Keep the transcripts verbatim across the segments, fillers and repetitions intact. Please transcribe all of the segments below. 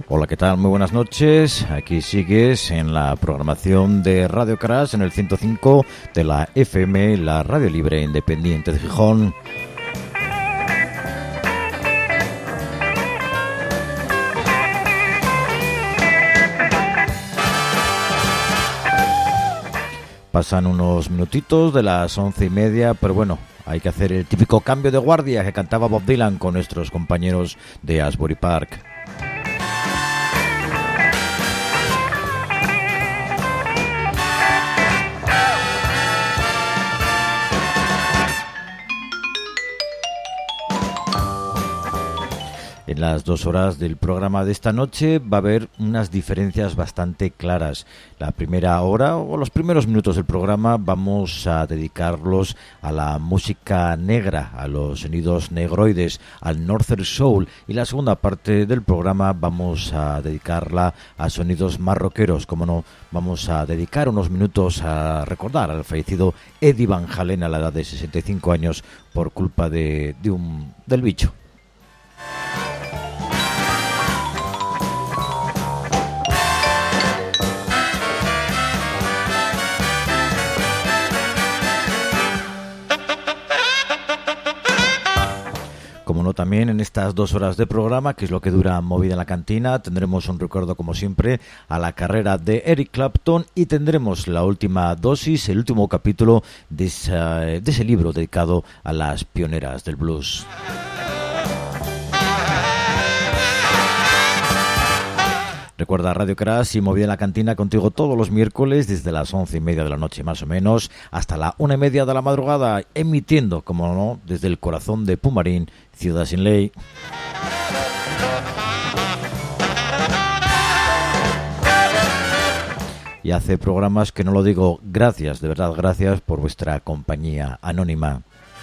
Hola, ¿qué tal? Muy buenas noches. Aquí sigues en la programación de Radio Crash en el ciento cinco de la F M, la Radio Libre Independiente de Gijón. Pasan unos minutitos de las once y media, pero bueno, hay que hacer el típico cambio de guardia que cantaba Bob Dylan con nuestros compañeros de Asbury Park. En las dos horas del programa de esta noche va a haber unas diferencias bastante claras. La primera hora o los primeros minutos del programa vamos a dedicarlos a la música negra, a los sonidos negroides, al Northern Soul, y la segunda parte del programa vamos a dedicarla a sonidos más rockeros. Como no, vamos a dedicar unos minutos a recordar al fallecido Eddie Van Halen a la edad de sesenta y cinco años por culpa de, de un del bicho. Como no, también en estas dos horas de programa, que es lo que dura Movida en la Cantina, tendremos un recuerdo, como siempre, a la carrera de Eric Clapton y tendremos la última dosis, el último capítulo de, esa, de ese libro dedicado a las pioneras del blues. Recuerda Radio Crash y Movida en la Cantina contigo todos los miércoles desde las once y media de la noche más o menos hasta la una y media de la madrugada, emitiendo, como no, desde el corazón de Pumarín, Ciudad Sin Ley. Y hace programas que no lo digo, gracias, de verdad, gracias por vuestra compañía anónima.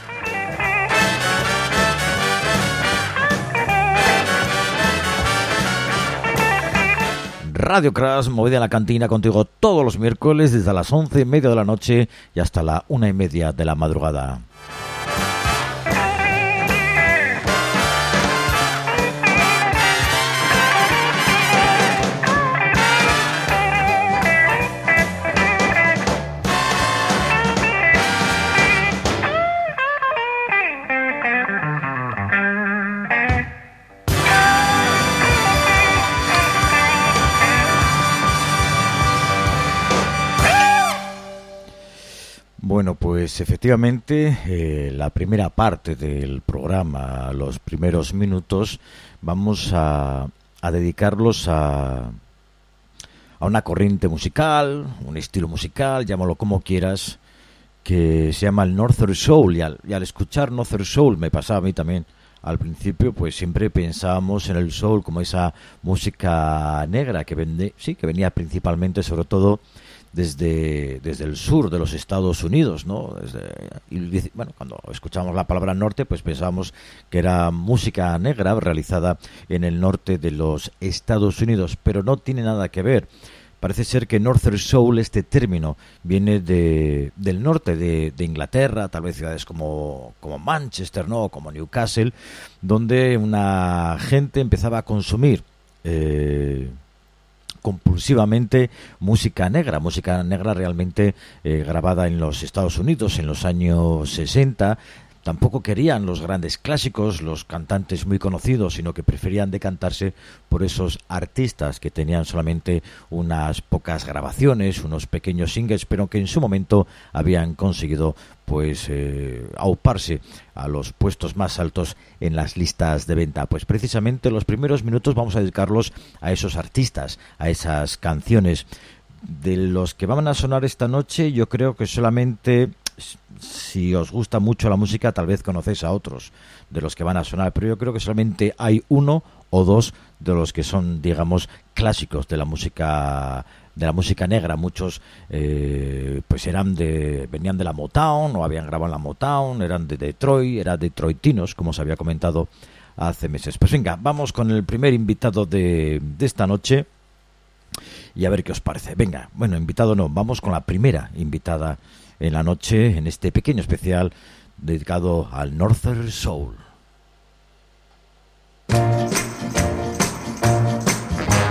Radio Crash, Movida en la Cantina contigo todos los miércoles desde las once y media de la noche y hasta la una y media de la madrugada. Bueno, pues efectivamente eh, la primera parte del programa, los primeros minutos, vamos a, a dedicarlos a, a una corriente musical, un estilo musical, llámalo como quieras, que se llama el Northern Soul. Y al, y al escuchar Northern Soul, me pasaba a mí también al principio, pues siempre pensábamos en el soul como esa música negra que, vende, sí, que venía principalmente, sobre todo, desde desde el sur de los Estados Unidos, ¿no? Desde, y, bueno, cuando escuchamos la palabra norte, pues pensábamos que era música negra realizada en el norte de los Estados Unidos, pero no tiene nada que ver. Parece ser que Northern Soul, este término, viene de del norte de, de Inglaterra, tal vez ciudades como, como Manchester, ¿no? Como Newcastle, donde una gente empezaba a consumir eh, compulsivamente música negra, música negra realmente eh, grabada en los Estados Unidos en los años sesenta. Tampoco querían los grandes clásicos, los cantantes muy conocidos, sino que preferían decantarse por esos artistas que tenían solamente unas pocas grabaciones, unos pequeños singles, pero que en su momento habían conseguido pues eh, auparse a los puestos más altos en las listas de venta. Pues precisamente los primeros minutos vamos a dedicarlos a esos artistas, a esas canciones. De los que van a sonar esta noche, yo creo que solamente, si os gusta mucho la música, tal vez conocéis a otros de los que van a sonar, pero yo creo que solamente hay uno o dos de los que son, digamos, clásicos de la música de la música negra. Muchos eh, pues eran de venían de la Motown o habían grabado en la Motown, eran de Detroit, eran detroitinos, como os había comentado hace meses. Pues venga, vamos con el primer invitado de, de esta noche y a ver qué os parece. Venga, bueno, invitado no, vamos con la primera invitada en la noche, en este pequeño especial dedicado al Northern Soul.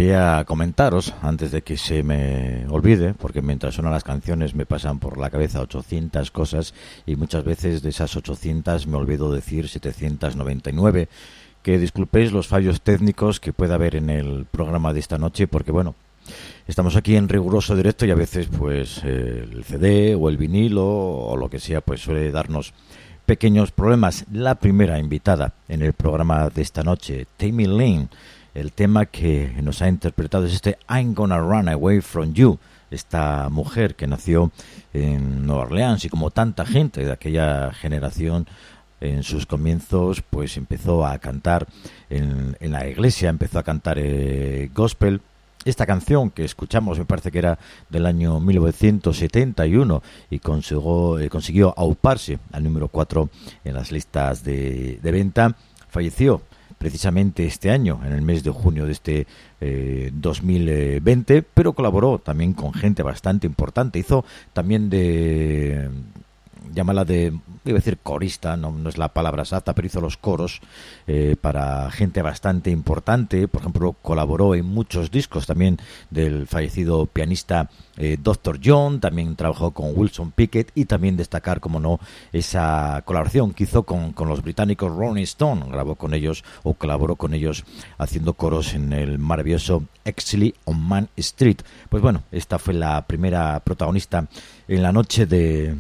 quería comentaros, antes de que se me olvide, porque mientras suenan las canciones me pasan por la cabeza ochocientas cosas y muchas veces de esas ochocientas me olvido decir setecientos noventa y nueve, que disculpéis los fallos técnicos que pueda haber en el programa de esta noche, porque bueno, estamos aquí en riguroso directo y a veces pues eh, el C D o el vinilo o lo que sea pues suele darnos pequeños problemas. La primera invitada en el programa de esta noche, Tammy Lynn, el tema que nos ha interpretado es este I'm Gonna Run Away From You, esta mujer que nació en Nueva Orleans y como tanta gente de aquella generación en sus comienzos pues empezó a cantar en, en la iglesia, empezó a cantar eh, gospel. Esta canción que escuchamos me parece que era del año mil novecientos setenta y uno y consiguió, eh, consiguió auparse al número cuatro en las listas de, de venta. Falleció precisamente este año, en el mes de junio de este eh, dos mil veinte, pero colaboró también con gente bastante importante. Hizo también de... llámala de, iba a decir corista, no, no es la palabra exacta, pero hizo los coros eh, para gente bastante importante. Por ejemplo, colaboró en muchos discos también del fallecido pianista eh, doctor John, también trabajó con Wilson Pickett y también destacar, como no, esa colaboración que hizo con, con los británicos Rolling Stone. Grabó con ellos o colaboró con ellos haciendo coros en el maravilloso Exley on Man Street. Pues bueno, esta fue la primera protagonista en la noche de...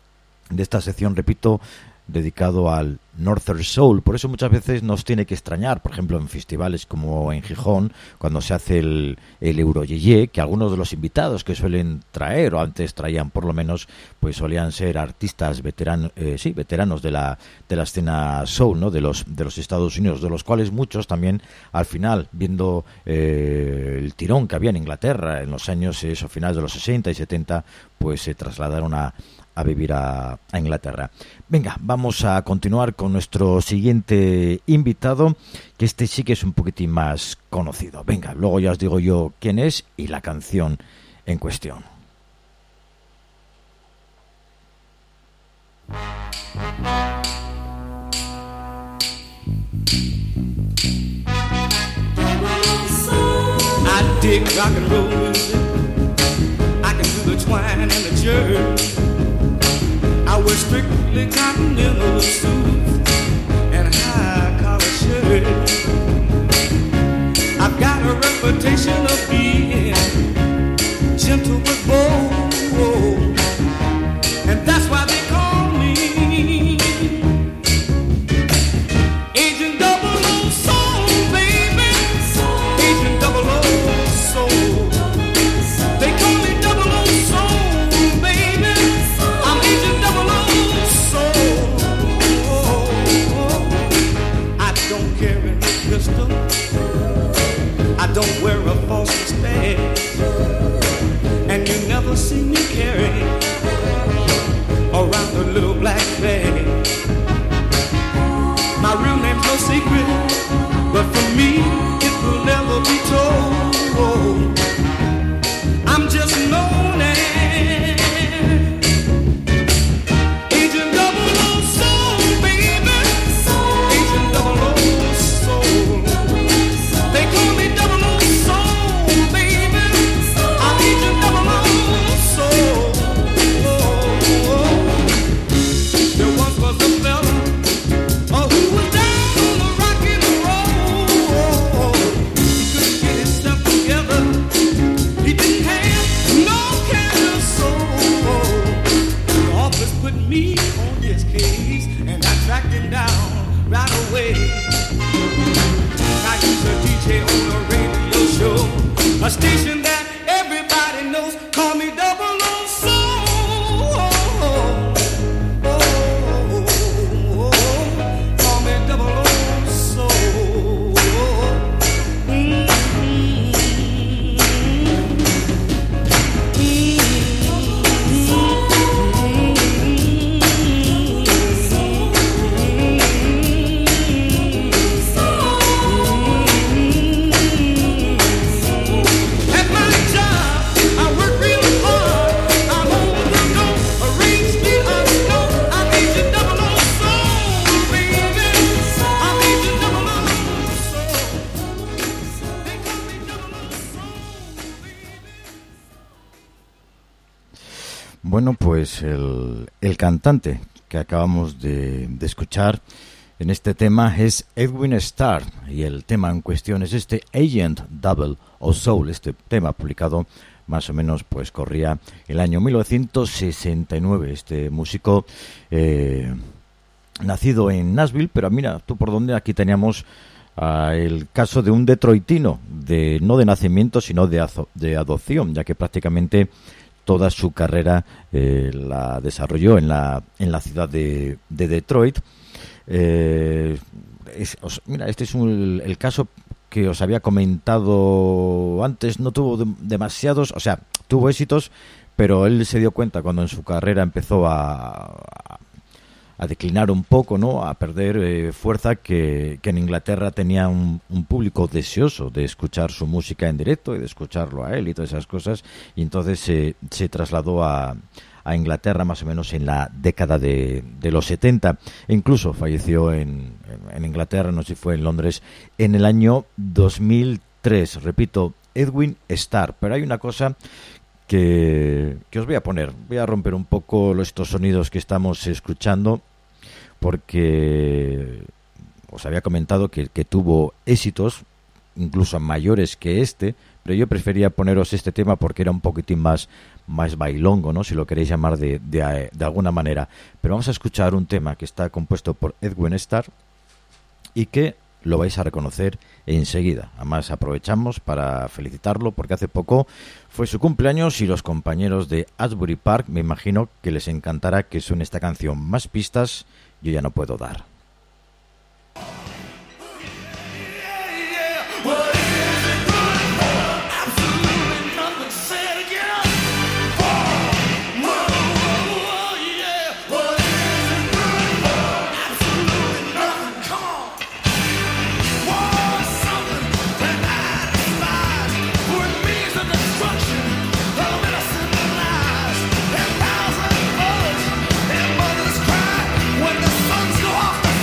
de esta sección, repito, dedicado al Northern Soul. Por eso muchas veces nos tiene que extrañar, por ejemplo, en festivales como en Gijón, cuando se hace el, el Euroyeye, que algunos de los invitados que suelen traer, o antes traían por lo menos, pues solían ser artistas veteranos, eh, sí, veteranos de la de la escena soul, ¿no? De los de los Estados Unidos, de los cuales muchos también al final, viendo eh, el tirón que había en Inglaterra en los años, esos finales de los sesenta y setenta, pues se trasladaron a a vivir a, a Inglaterra. Venga, vamos a continuar con nuestro siguiente invitado, que este sí que es un poquitín más conocido. Venga, luego ya os digo yo quién es y la canción en cuestión. I dig rock and roll music. I can do the twine and the jerk. I wear strictly continental suits and high collar shirts. I've got a reputation of being gentle but bold, and that's why they call me Agent Double O Soul, baby. Agent Double O Soul. They call me Double O Soul, baby. I'm Agent Double O Soul. I don't carry no pistol. I don't wear a false mustache, and you never see me carry around a little black bag. My real name's no secret, but for me it will never be told. I'm just known as Agent Double O Soul, baby. Agent Double O Soul. They call me Double O Soul, baby. I'm Agent Double O Soul. There once was a fella, oh, who was down on the rock and roll. He couldn't get himself together. He didn't have no kind of soul. The office put me on his case, and I tracked him down right away. I used to D J on a radio show, a station that everybody knows. Call me Double O Soul. Call me Double O Soul. Mm-hmm. At my Bueno, pues el, el cantante que acabamos de, de escuchar en este tema es Edwin Starr, y el tema en cuestión es este Agent Double o Soul. Este tema publicado más o menos pues corría el año mil novecientos sesenta y nueve. Este músico eh, nacido en Nashville, pero mira tú por dónde, aquí teníamos uh, el caso de un detroitino, de no de nacimiento sino de, azo, de adopción, ya que prácticamente toda su carrera eh, la desarrolló en la en la ciudad de, de Detroit. Eh, es, os, mira, este es un, el, el caso que os había comentado antes. No tuvo de, demasiados, o sea, tuvo éxitos, pero él se dio cuenta cuando en su carrera empezó a, a, a declinar un poco, ¿no? A perder eh, fuerza, que, que en Inglaterra tenía un, un público deseoso de escuchar su música en directo y de escucharlo a él y todas esas cosas, y entonces se, se trasladó a, a Inglaterra más o menos en la década de, de los setenta, e incluso falleció en, en Inglaterra, no sé si fue en Londres, en el año dos mil tres, repito, Edwin Starr. Pero hay una cosa que, que os voy a poner, voy a romper un poco estos sonidos que estamos escuchando, porque os había comentado que, que tuvo éxitos incluso mayores que este, pero yo prefería poneros este tema porque era un poquitín más, más bailongo, ¿no? Si lo queréis llamar de, de, de alguna manera. Pero vamos a escuchar un tema que está compuesto por Edwin Starr y que lo vais a reconocer enseguida. Además aprovechamos para felicitarlo porque hace poco fue su cumpleaños, y los compañeros de Asbury Park me imagino que les encantará que suene esta canción. Más pistas yo ya no puedo dar. When the suns go off the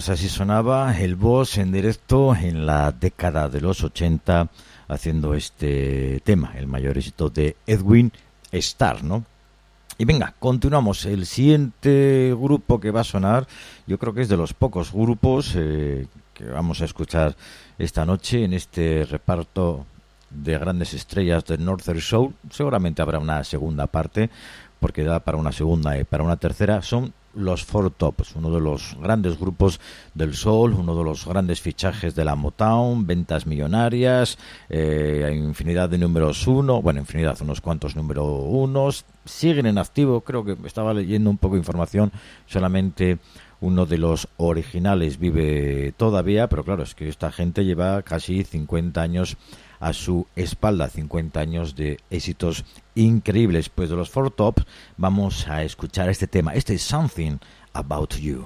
pues así sonaba el Boss en directo en la década de los ochenta, haciendo este tema, el mayor éxito de Edwin Starr, ¿no? Y venga, continuamos. El siguiente grupo que va a sonar, yo creo que es de los pocos grupos eh, que vamos a escuchar esta noche en este reparto de grandes estrellas de Northern Soul. Seguramente habrá una segunda parte, porque da para una segunda y para una tercera. Son los Four Tops, uno de los grandes grupos del soul, uno de los grandes fichajes de la Motown, ventas millonarias, eh, infinidad de números uno, bueno, infinidad, unos cuantos número unos, siguen en activo. Creo que estaba leyendo un poco de información, solamente uno de los originales vive todavía, pero claro, es que esta gente lleva casi cincuenta años a su espalda, cincuenta años de éxitos increíbles. Pues de los Four Tops vamos a escuchar este tema, este es Something About You.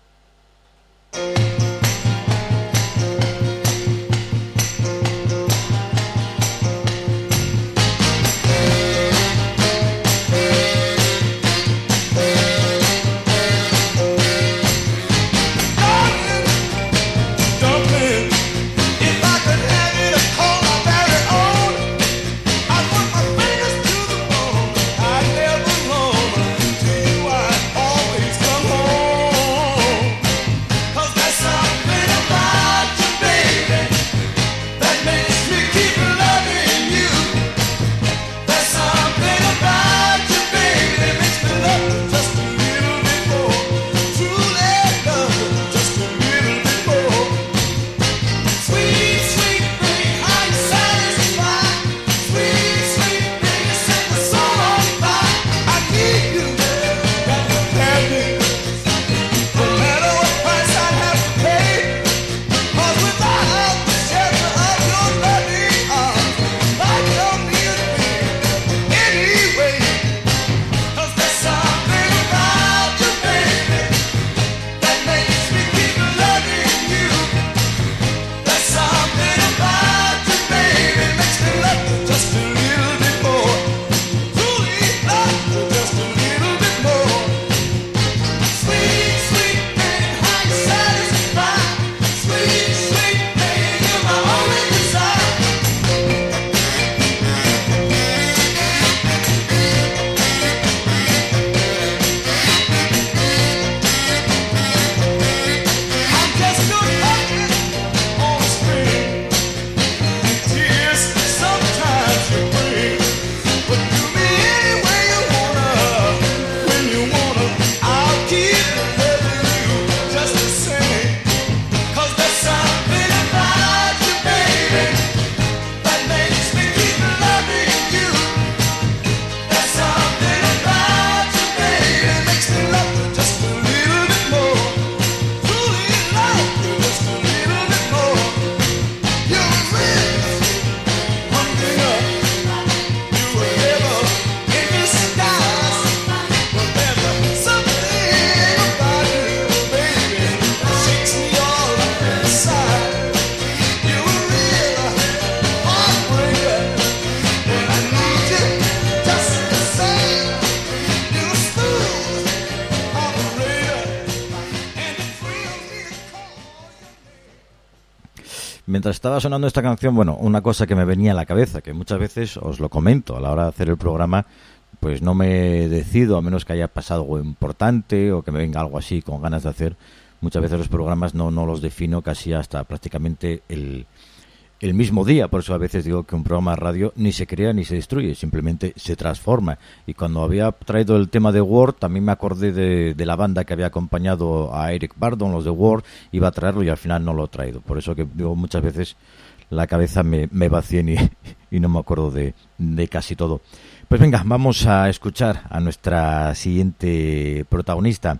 Mientras estaba sonando esta canción, bueno, una cosa que me venía a la cabeza, que muchas veces os lo comento a la hora de hacer el programa, pues no me decido, a menos que haya pasado algo importante o que me venga algo así con ganas de hacer. Muchas veces los programas no, no los defino casi hasta prácticamente el, el mismo día. Por eso a veces digo que un programa de radio ni se crea ni se destruye, simplemente se transforma. Y cuando había traído el tema de Word, también me acordé de, de la banda que había acompañado a Eric Burdon, los de Word, iba a traerlo y al final no lo he traído. Por eso que digo, muchas veces la cabeza me, me vacía y, y no me acuerdo de, de casi todo. Pues venga, vamos a escuchar a nuestra siguiente protagonista,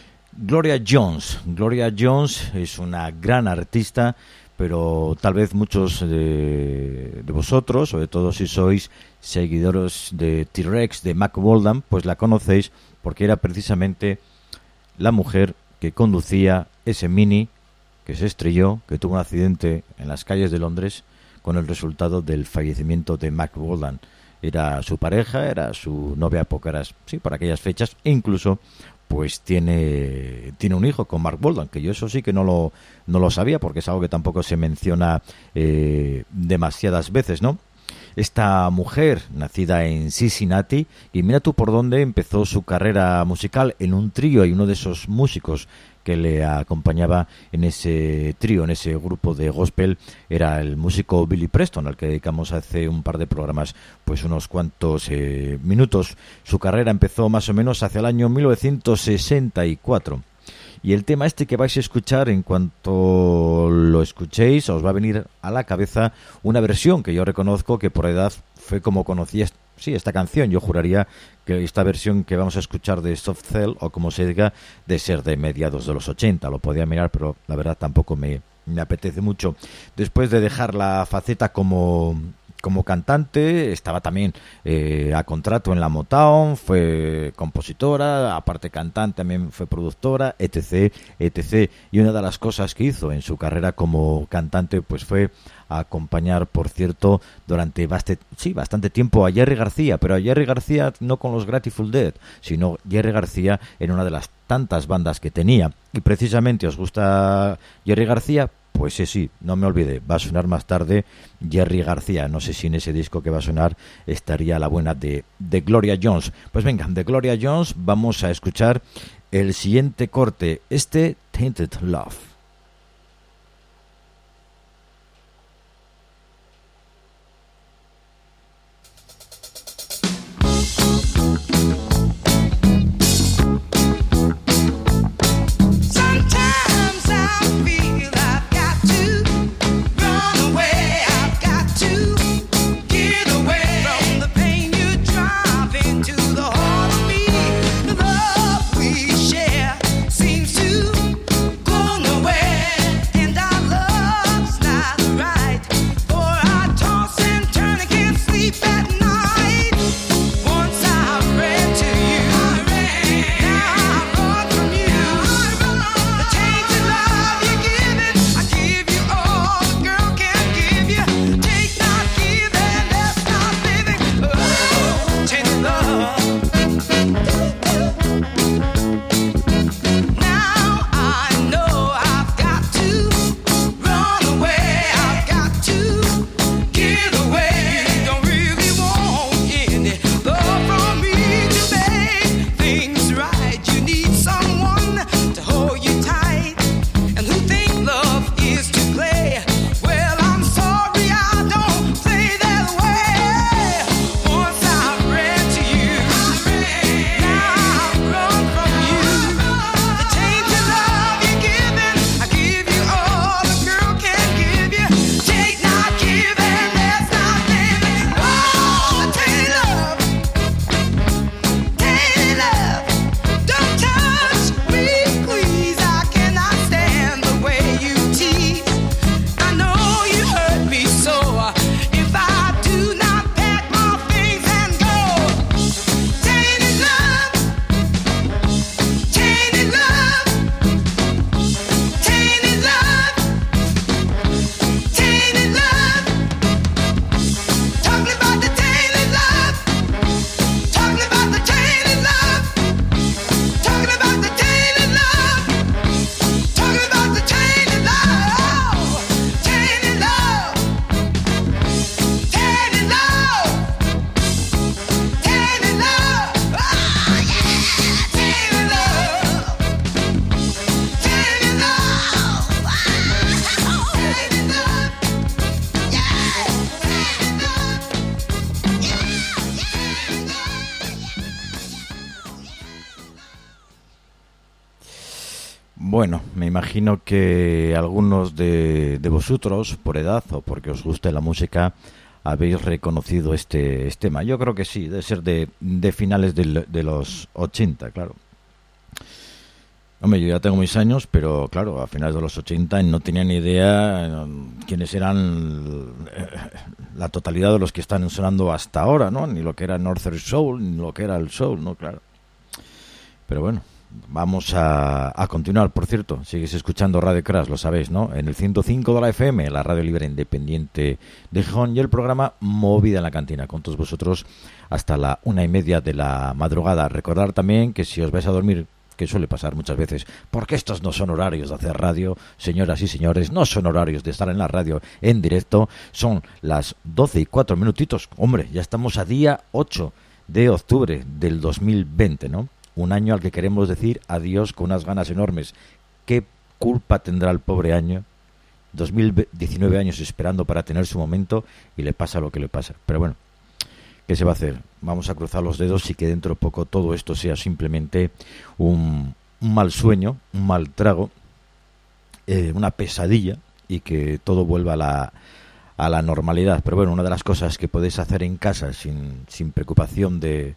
Gloria Jones. Gloria Jones es una gran artista, pero tal vez muchos de, de vosotros, sobre todo si sois seguidores de T-Rex, de Mack Walden, pues la conocéis porque era precisamente la mujer que conducía ese Mini que se estrelló, que tuvo un accidente en las calles de Londres con el resultado del fallecimiento de Mack Walden. Era su pareja, era su novia por, sí, por aquellas fechas, e incluso pues tiene tiene un hijo con Mark Bolton, que yo eso sí que no lo no lo sabía, porque es algo que tampoco se menciona eh, demasiadas veces, ¿no? Esta mujer, nacida en Cincinnati, y mira tú por dónde empezó su carrera musical, en un trío, y uno de esos músicos que le acompañaba en ese trío, en ese grupo de gospel, era el músico Billy Preston, al que dedicamos hace un par de programas pues unos cuantos eh, minutos. Su carrera empezó más o menos hacia el año mil novecientos sesenta y cuatro. Y el tema este que vais a escuchar, en cuanto lo escuchéis, os va a venir a la cabeza una versión que yo reconozco que por edad fue como conocí est- sí, esta canción. Yo juraría que esta versión que vamos a escuchar de Soft Cell, o como se diga, de ser de mediados de los ochenta. Lo podía mirar, pero la verdad tampoco me, me apetece mucho. Después de dejar la faceta como... como cantante, estaba también eh, a contrato en la Motown, fue compositora, aparte cantante, también fue productora, etc, etc. Y una de las cosas que hizo en su carrera como cantante, pues fue acompañar, por cierto, durante bastante, sí, bastante tiempo a Jerry García, pero a Jerry García no con los Grateful Dead, sino Jerry García en una de las tantas bandas que tenía. Y precisamente, ¿os gusta Jerry García? Pues sí, sí, no me olvide, va a sonar más tarde Jerry García. No sé si en ese disco que va a sonar estaría la buena de, de Gloria Jones. Pues venga, de Gloria Jones vamos a escuchar el siguiente corte, este Tainted Love. Seems to go nowhere. Bueno, me imagino que algunos de, de vosotros, por edad o porque os guste la música, habéis reconocido este, este tema. Yo creo que sí, debe ser de, de finales del, de los ochenta, claro. Hombre, yo ya tengo mis años, pero claro, a finales de los ochenta no tenía ni idea quiénes eran la totalidad de los que están sonando hasta ahora, ¿no? Ni lo que era Northern Soul, ni lo que era el Soul, ¿no? Claro. Pero bueno, vamos a, a continuar. Por cierto, sigues escuchando Radio Crash, lo sabéis, ¿no? En el ciento cinco de la F M, la radio libre independiente de Gijón, y el programa Movida en la Cantina, con todos vosotros hasta la una y media de la madrugada. Recordar también que si os vais a dormir que suele pasar muchas veces, porque estos no son horarios de hacer radio, señoras y señores, no son horarios de estar en la radio en directo. Son las doce y cuatro minutitos, hombre, ya estamos a día ocho de octubre del dos mil veinte, ¿no? Un año al que queremos decir adiós con unas ganas enormes. ¿Qué culpa tendrá el pobre año? dos mil diecinueve años esperando para tener su momento y le pasa lo que le pasa. Pero bueno, ¿qué se va a hacer? Vamos a cruzar los dedos y que dentro de poco todo esto sea simplemente un, un mal sueño, un mal trago, eh, una pesadilla, y que todo vuelva a la, a la normalidad. Pero bueno, una de las cosas que podéis hacer en casa sin, sin preocupación de,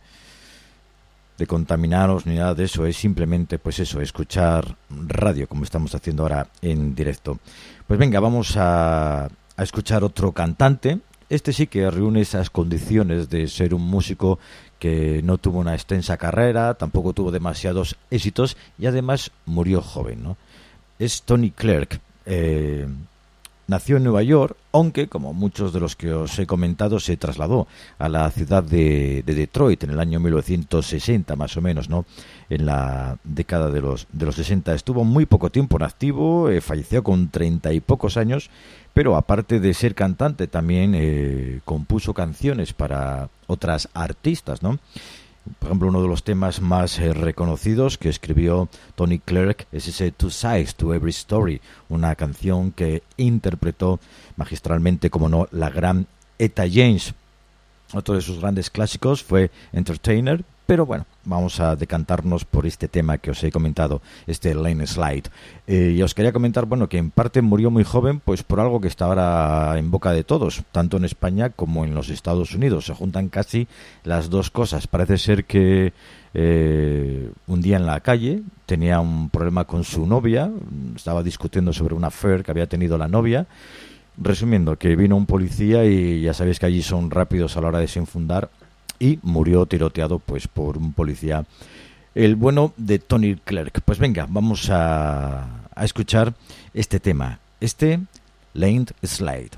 de contaminaros ni nada de eso es simplemente, pues eso, escuchar radio como estamos haciendo ahora en directo. Pues venga, vamos a, a escuchar otro cantante. Este sí que reúne esas condiciones de ser un músico que no tuvo una extensa carrera, tampoco tuvo demasiados éxitos y además murió joven, ¿no? Es Tony Clark. Eh, nació en Nueva York, aunque, como muchos de los que os he comentado, se trasladó a la ciudad de, de Detroit en el año mil novecientos sesenta, más o menos, ¿no? En la década de los, de los sesenta. Estuvo muy poco tiempo en activo, eh, falleció con treinta y pocos años, pero aparte de ser cantante, también eh, compuso canciones para otras artistas, ¿no? Por ejemplo, uno de los temas más eh, reconocidos que escribió Tony Clark es ese Two Sides to Every Story, una canción que interpretó magistralmente, como no, la gran Etta James. Otro de sus grandes clásicos fue Entertainer, pero bueno, vamos a decantarnos por este tema que os he comentado, este Lane Slide. Eh, y os quería comentar, bueno, que en parte murió muy joven, pues por algo que está ahora en boca de todos, tanto en España como en los Estados Unidos. Se juntan casi las dos cosas. Parece ser que eh, un día en la calle tenía un problema con su novia, estaba discutiendo sobre una affair que había tenido la novia. Resumiendo, que vino un policía y ya sabéis que allí son rápidos a la hora de desenfundar, y murió tiroteado pues por un policía, el bueno de Tony Clark. Pues venga, vamos a, a escuchar este tema, este Lane Slide.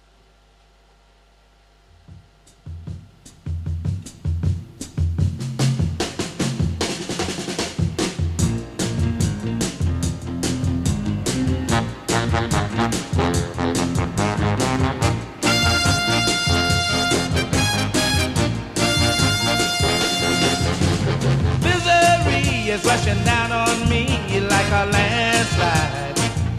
Is rushing down on me like a landslide.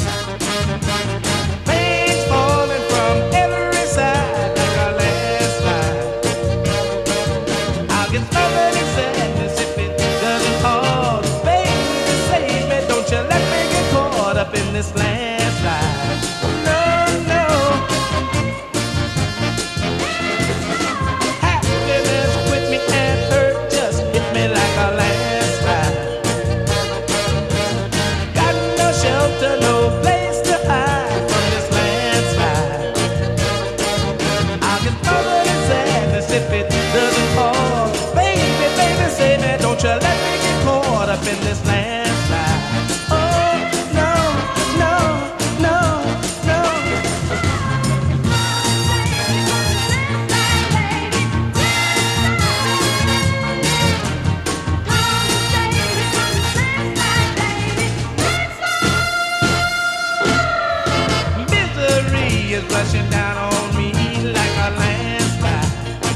Rain's falling from every side like a landslide. I'll get smothered in sadness if it doesn't hold. Baby, save me, don't you let me get caught up in this landslide. No, no. Happiness quit me and hurt just hit me like a landslide. Shelter, no place to hide from this landslide. I'll get covered in sadness if it doesn't fall. Baby, baby, save me, don't you let me get caught up in this landslide. Oh, no, no, no, no. Is rushing down on me like a landslide.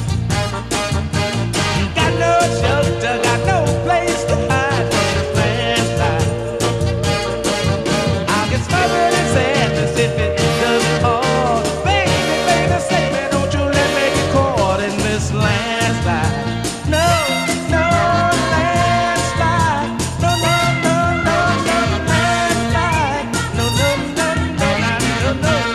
Got no shelter, got no place to hide from this landslide. I'll get smothered in sadness if it doesn't hold. Baby, baby, save me, don't you let me get caught in this landslide. No, no landslide. No, no, no, no, no landslide. No, no, no, no, no, no, no.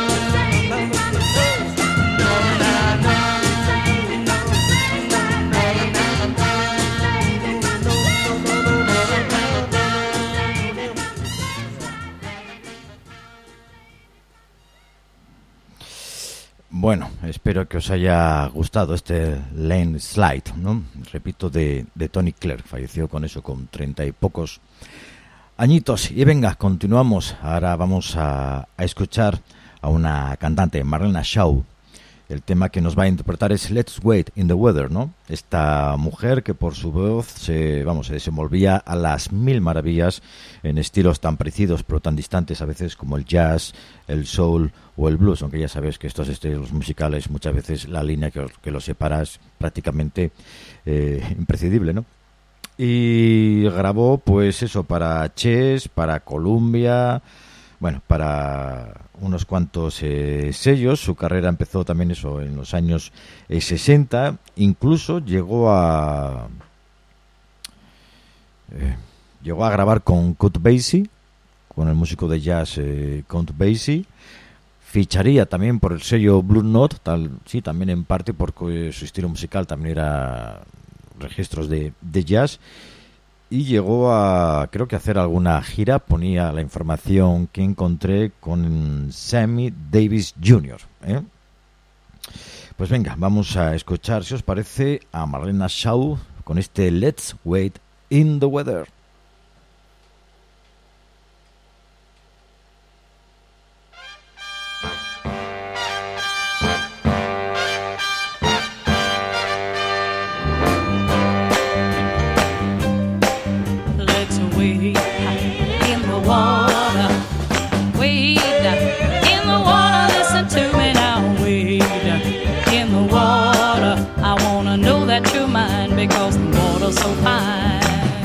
Bueno, espero que os haya gustado este Lane Slide, ¿no? Repito, de, de Tony Clark. Falleció con eso, con treinta y pocos añitos. Y venga, continuamos. Ahora vamos a, a escuchar a una cantante, Marlena Shaw. El tema que nos va a interpretar es Let's Wait in the Weather, ¿no? Esta mujer que por su voz se, vamos, se desenvolvía a las mil maravillas en estilos tan parecidos pero tan distantes a veces como el jazz, el soul o el blues, aunque ya sabes que estos estilos musicales muchas veces la línea que, que los separa es prácticamente eh, imprescindible, ¿no? Y grabó pues eso para Chess, para Columbia, bueno, para unos cuantos eh, sellos. Su carrera empezó también eso en los años eh, sesenta, incluso llegó a eh, llegó a grabar con Count Basie, con el músico de jazz eh, Count Basie. Ficharía también por el sello Blue Note, tal, sí, también en parte porque su estilo musical también era registros de, de jazz, y llegó a, creo que hacer alguna gira. Ponía la información que encontré con Sammy Davis junior ¿eh? Pues venga, vamos a escuchar, si os parece, a Marlena Shaw con este Let's Wait in the Weather. Because the water's so fine.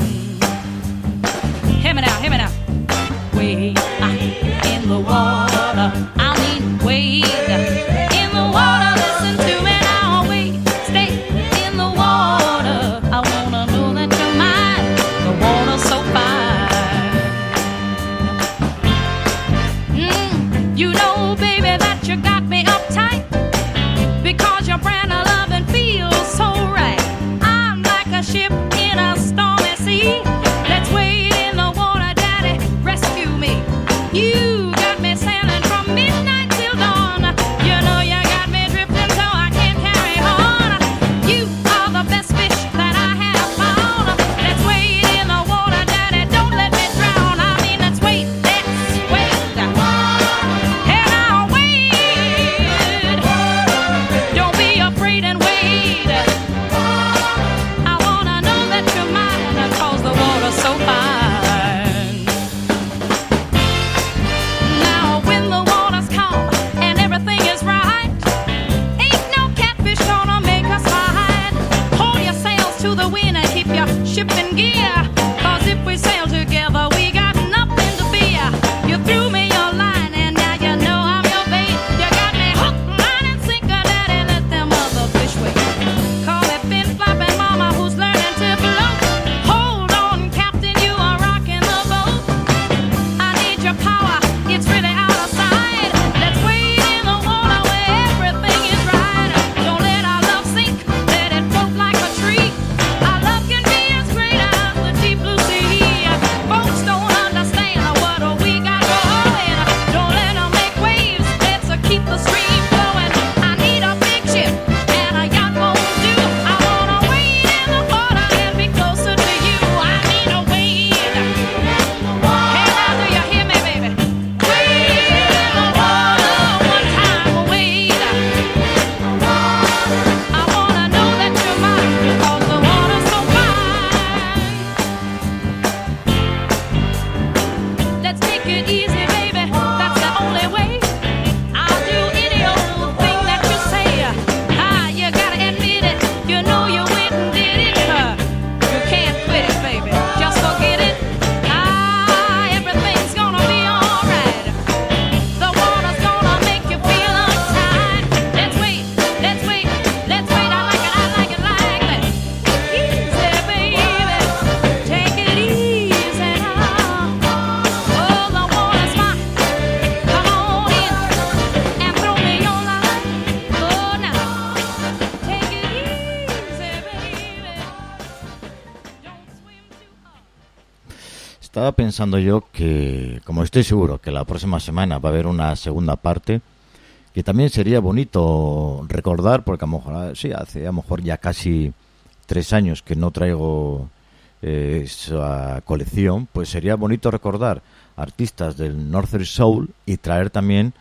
Hear me now, hear me now. Wade uh, in the water. I mean wade in the water. Listen to me now. Wade, stay in the water. I wanna know that you're mine. The water's so fine. Mm, you know, baby, that you got me uptight because your brand of loving feels so right. A ship in a stormy sea. Let's wade in the water, daddy, rescue me. You got me sailing from midnight till dawn. You know you got me drifting so I can't carry on. You are the best fish that I have found. Let's wade in the water, daddy, don't let me drown. I mean, let's wade, let's wade. Hey now, wade. Don't be afraid and wade. So fine. Now when the water's calm and everything is right, ain't no catfish gonna make us hide. Hold your sails to the wind and keep your ship in gear, cause if we sail together we got nothing to fear. You threw me your line and now you know I'm your bait. You got me hook, line and sinker, daddy, let them other fish wait. Call it fin flopping mama who's learning to float. It's really out of sight. Let's wade in the water where everything is right. Don't let our love sink, let it float like a tree. Our love can be as great as the deep blue sea. Folks don't understand what we got going. Don't let them make waves, let's keep the stream flowing. I need a big ship and a yacht won't do. I wanna wade in the water and be closer to you. I need a wade. Hey now, do you hear me, baby? Estaba pensando yo que, como estoy seguro que la próxima semana va a haber una segunda parte, que también sería bonito recordar, porque a lo mejor, sí, hace a lo mejor ya casi tres años que no traigo eh, esa colección, pues sería bonito recordar artistas del Northern Soul y traer también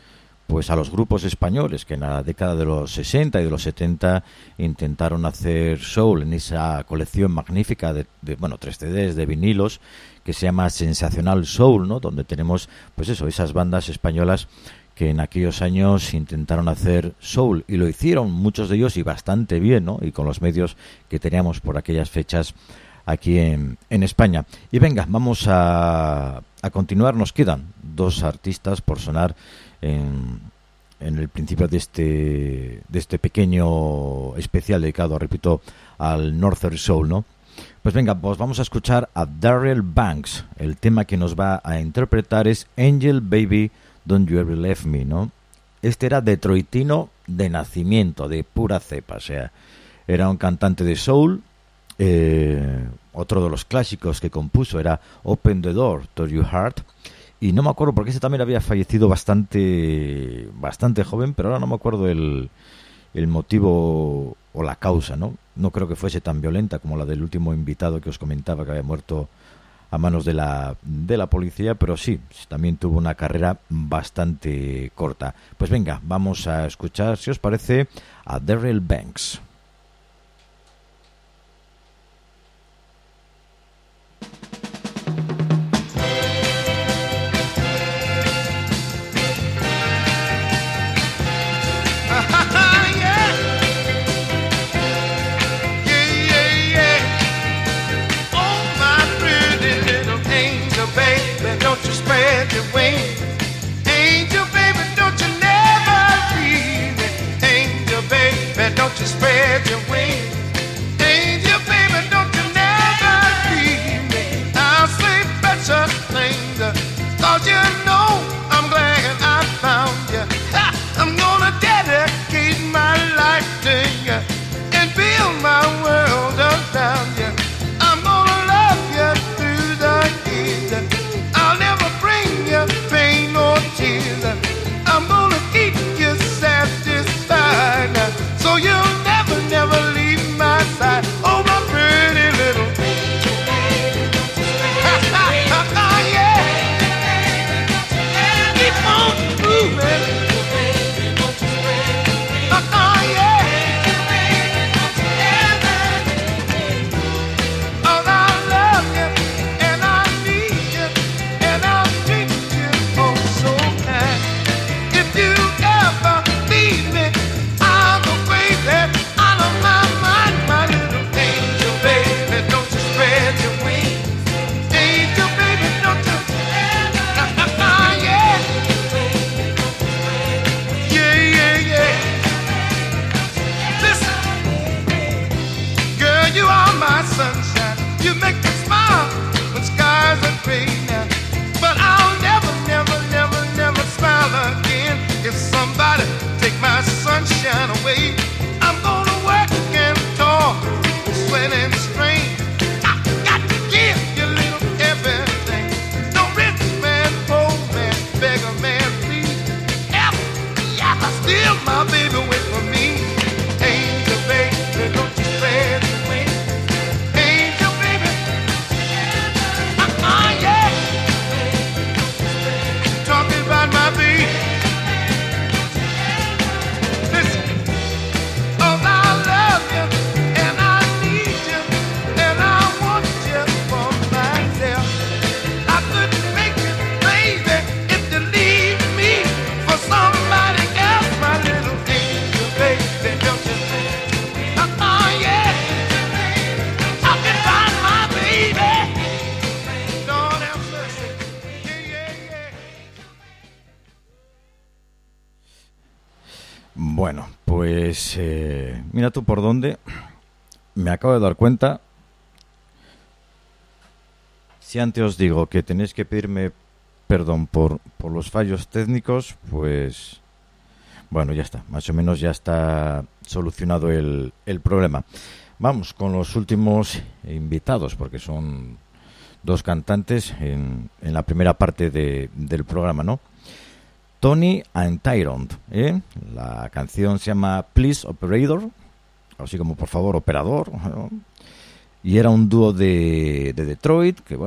pues a los grupos españoles que en la década de los sesenta y de los setenta intentaron hacer soul en esa colección magnífica de, de bueno, tres C Ds de vinilos que se llama Sensacional Soul, ¿no? Donde tenemos, pues eso, esas bandas españolas que en aquellos años intentaron hacer soul y lo hicieron muchos de ellos y bastante bien, ¿no? Y con los medios que teníamos por aquellas fechas aquí en, en España. Y venga, vamos a, a continuar. Nos quedan dos artistas por sonar en, en el principio de este de este pequeño especial dedicado, repito, al Northern Soul, ¿no? Pues venga, pues vamos a escuchar a Darrell Banks. El tema que nos va a interpretar es Angel Baby Don't You Ever Leave Me, ¿no? Este era detroitino de nacimiento, de pura cepa, o sea, era un cantante de soul. Eh, otro de los clásicos que compuso era Open the Door to Your Heart, y no me acuerdo porque ese también había fallecido bastante bastante joven, pero ahora no me acuerdo el, el motivo o la causa, ¿no? No creo que fuese tan violenta como la del último invitado que os comentaba, que había muerto a manos de la de la policía, pero sí, también tuvo una carrera bastante corta. Pues venga, vamos a escuchar, si os parece, a Darrell Banks. Don't you spread your wings, angel baby, don't you never leave me. I'll say better things, cause you know I'm glad I found you. Ha! I'm gonna dedicate my life to you and build my world around you. I'm gonna love you through the years. I'll never bring you pain or tears. I'm gonna keep you satisfied, so you'll never, never leave my side. Oh, my pretty little ha, ha, ha, ha, yeah. Keep on moving. Ha, ha, yeah. Oh, I love you and I need you and I'll treat you oh so kind. If you ever leave me, I'll go crazy out of my mind, my little angel baby. Don't you spread your wings, angel baby. Don't you? Ah, ah, ah, yeah, yeah, yeah, yeah. Listen, girl, you are my sunshine. You make me smile when skies are gray now. But I'll never, never, never, never smile again if somebody take my sunshine away. I'm gonna work and talk, sweat and strain. I got to give you little everything. No rich man, poor man, beggar man, please. Ever, ever steal my baby away from me. Angel baby, don't you spread your wings. Angel baby, uh-uh, yeah. Talking about my baby. Listen. Oh, I love you and I need you and I want you for myself. I couldn't make it, baby, if you leave me for somebody else, my little angel baby. Don't you think? Uh-uh, yeah. I can find my baby. Lord have mercy. Yeah, yeah, yeah. Bueno, pues eh, mira tú por dónde me acabo de dar cuenta. Si antes os digo que tenéis que pedirme perdón por, por los fallos técnicos, pues bueno, ya está, más o menos ya está solucionado el, el problema. Vamos con los últimos invitados, porque son dos cantantes en, en la primera parte de, del programa, ¿no? Tony and Tyrone, ¿eh? La canción se llama Please Operator, así como por favor operador, ¿no? Y era un dúo de, de Detroit que, bueno,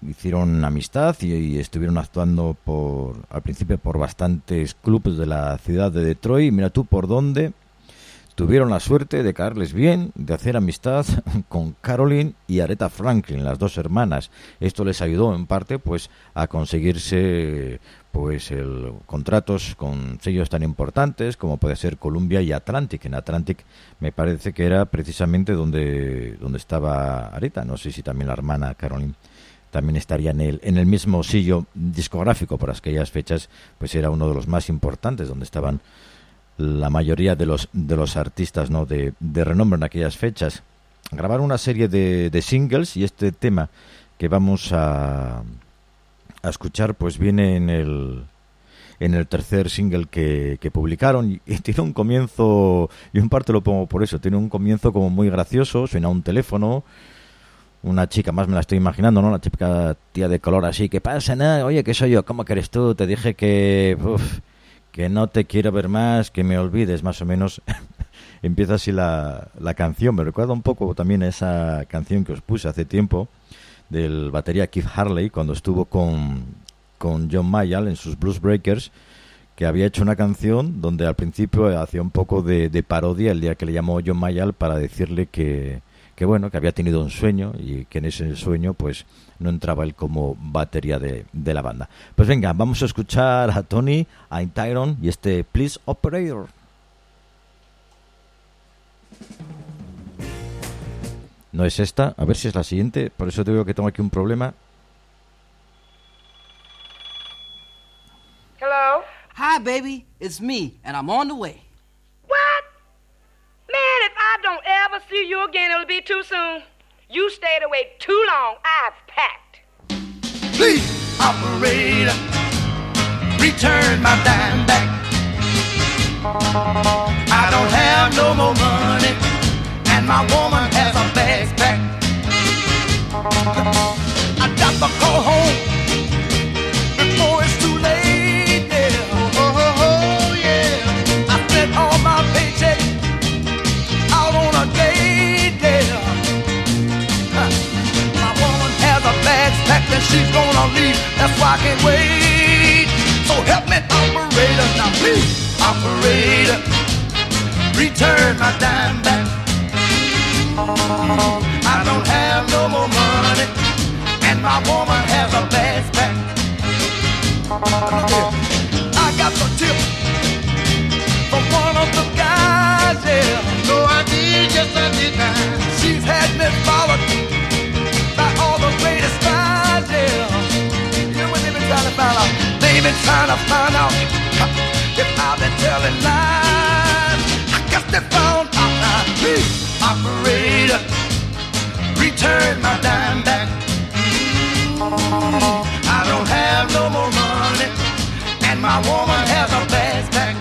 hicieron amistad y, y estuvieron actuando por al principio por bastantes clubes de la ciudad de Detroit. Y mira tú por dónde tuvieron la suerte de caerles bien, de hacer amistad con Caroline y Aretha Franklin, las dos hermanas. Esto les ayudó en parte pues a conseguirse pues el contratos con sellos tan importantes como puede ser Columbia y Atlantic. En Atlantic me parece que era precisamente donde donde estaba Aretha, no sé si también la hermana Caroline también estaría en el en el mismo sello discográfico. Por aquellas fechas pues era uno de los más importantes, donde estaban la mayoría de los de los artistas, ¿no?, de, de renombre en aquellas fechas. Grabaron una serie de, de singles y este tema que vamos a, a escuchar pues viene en el en el tercer single que, que publicaron y, y tiene un comienzo, y en parte lo pongo por eso, tiene un comienzo como muy gracioso. Suena un teléfono, una chica, más me la estoy imaginando, ¿no?, una típica tía de color así, ¿qué pasa? Nada, oye, ¿qué soy yo? ¿Cómo que eres tú? Te dije que... Uf, que no te quiero ver más, que me olvides, más o menos. Empieza así la, la canción. Me recuerda un poco también a esa canción que os puse hace tiempo del batería Keith Harley, cuando estuvo con, con John Mayall en sus Blues Breakers, que había hecho una canción donde al principio hacía un poco de, de parodia el día que le llamó John Mayall para decirle que, que bueno, que había tenido un sueño y que en ese sueño pues no entraba él como batería de, de la banda. Pues venga, vamos a escuchar a Tony, a Tyrone y este Please Operator. No es esta, a ver si es la siguiente, por eso te digo que tengo aquí un problema. Hello? Hi, baby. It's me, and I'm on the way. What? Man, if I don't ever see you again, it'll be too soon. You stayed away too long. I've packed. Please, operator, return my dime back. I don't have no more money, and my woman has a bags packed. I got to go home before it's too late, yeah. Oh, oh, oh, yeah. I spent all my paycheck out on a date, yeah. Huh. My woman has a bags packed and she's gonna leave, that's why I can't wait. So help me, operator, now please, operator, return my dime back. I don't have no more money, and my woman has a bags packed. I got the tip from one of the guys, yeah. No, I did, yes I did now. She's had me followed by all the greatest guys, yeah. You know what they've been trying to find out? They've been trying to find out if I've been telling lies. I guess they found out now. Please, operator, return my dime back. I don't have no more money, and my woman has a bags packed.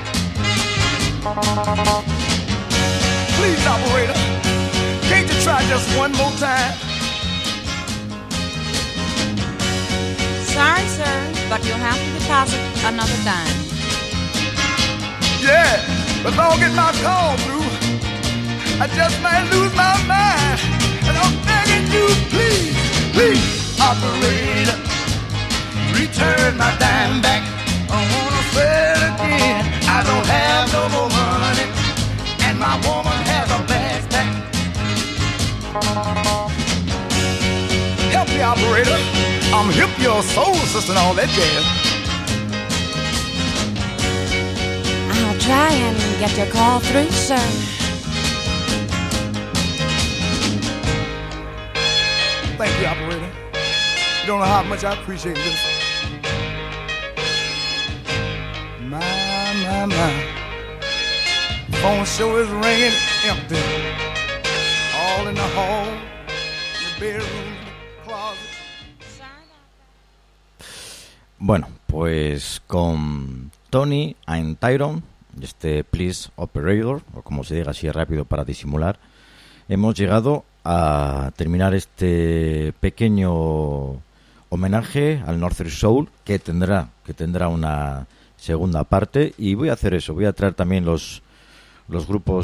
Please, operator, can't you try just one more time? Sorry, sir, but you'll have to deposit another dime. Yeah, but if I don't get my call through, I just might lose my mind. And I'm begging you, please, please, operator, return my dime back. I wanna say it again. I don't have no more money, and my woman has a bags packed. Help me, operator. I'm hip, your soul sister, and all that jazz. I'll try and get your call through, sir. Thank you, operator. You don't know how much I appreciate this. My, my, my. Phone show is ringing empty. All in the hall, in the bedroom, closet. Bueno, pues con Tony and Tyrone, este Please Operator, o como se diga así rápido para disimular, hemos llegado a terminar este pequeño homenaje al Northern Soul, que tendrá que tendrá una segunda parte, y voy a hacer eso, voy a traer también los los grupos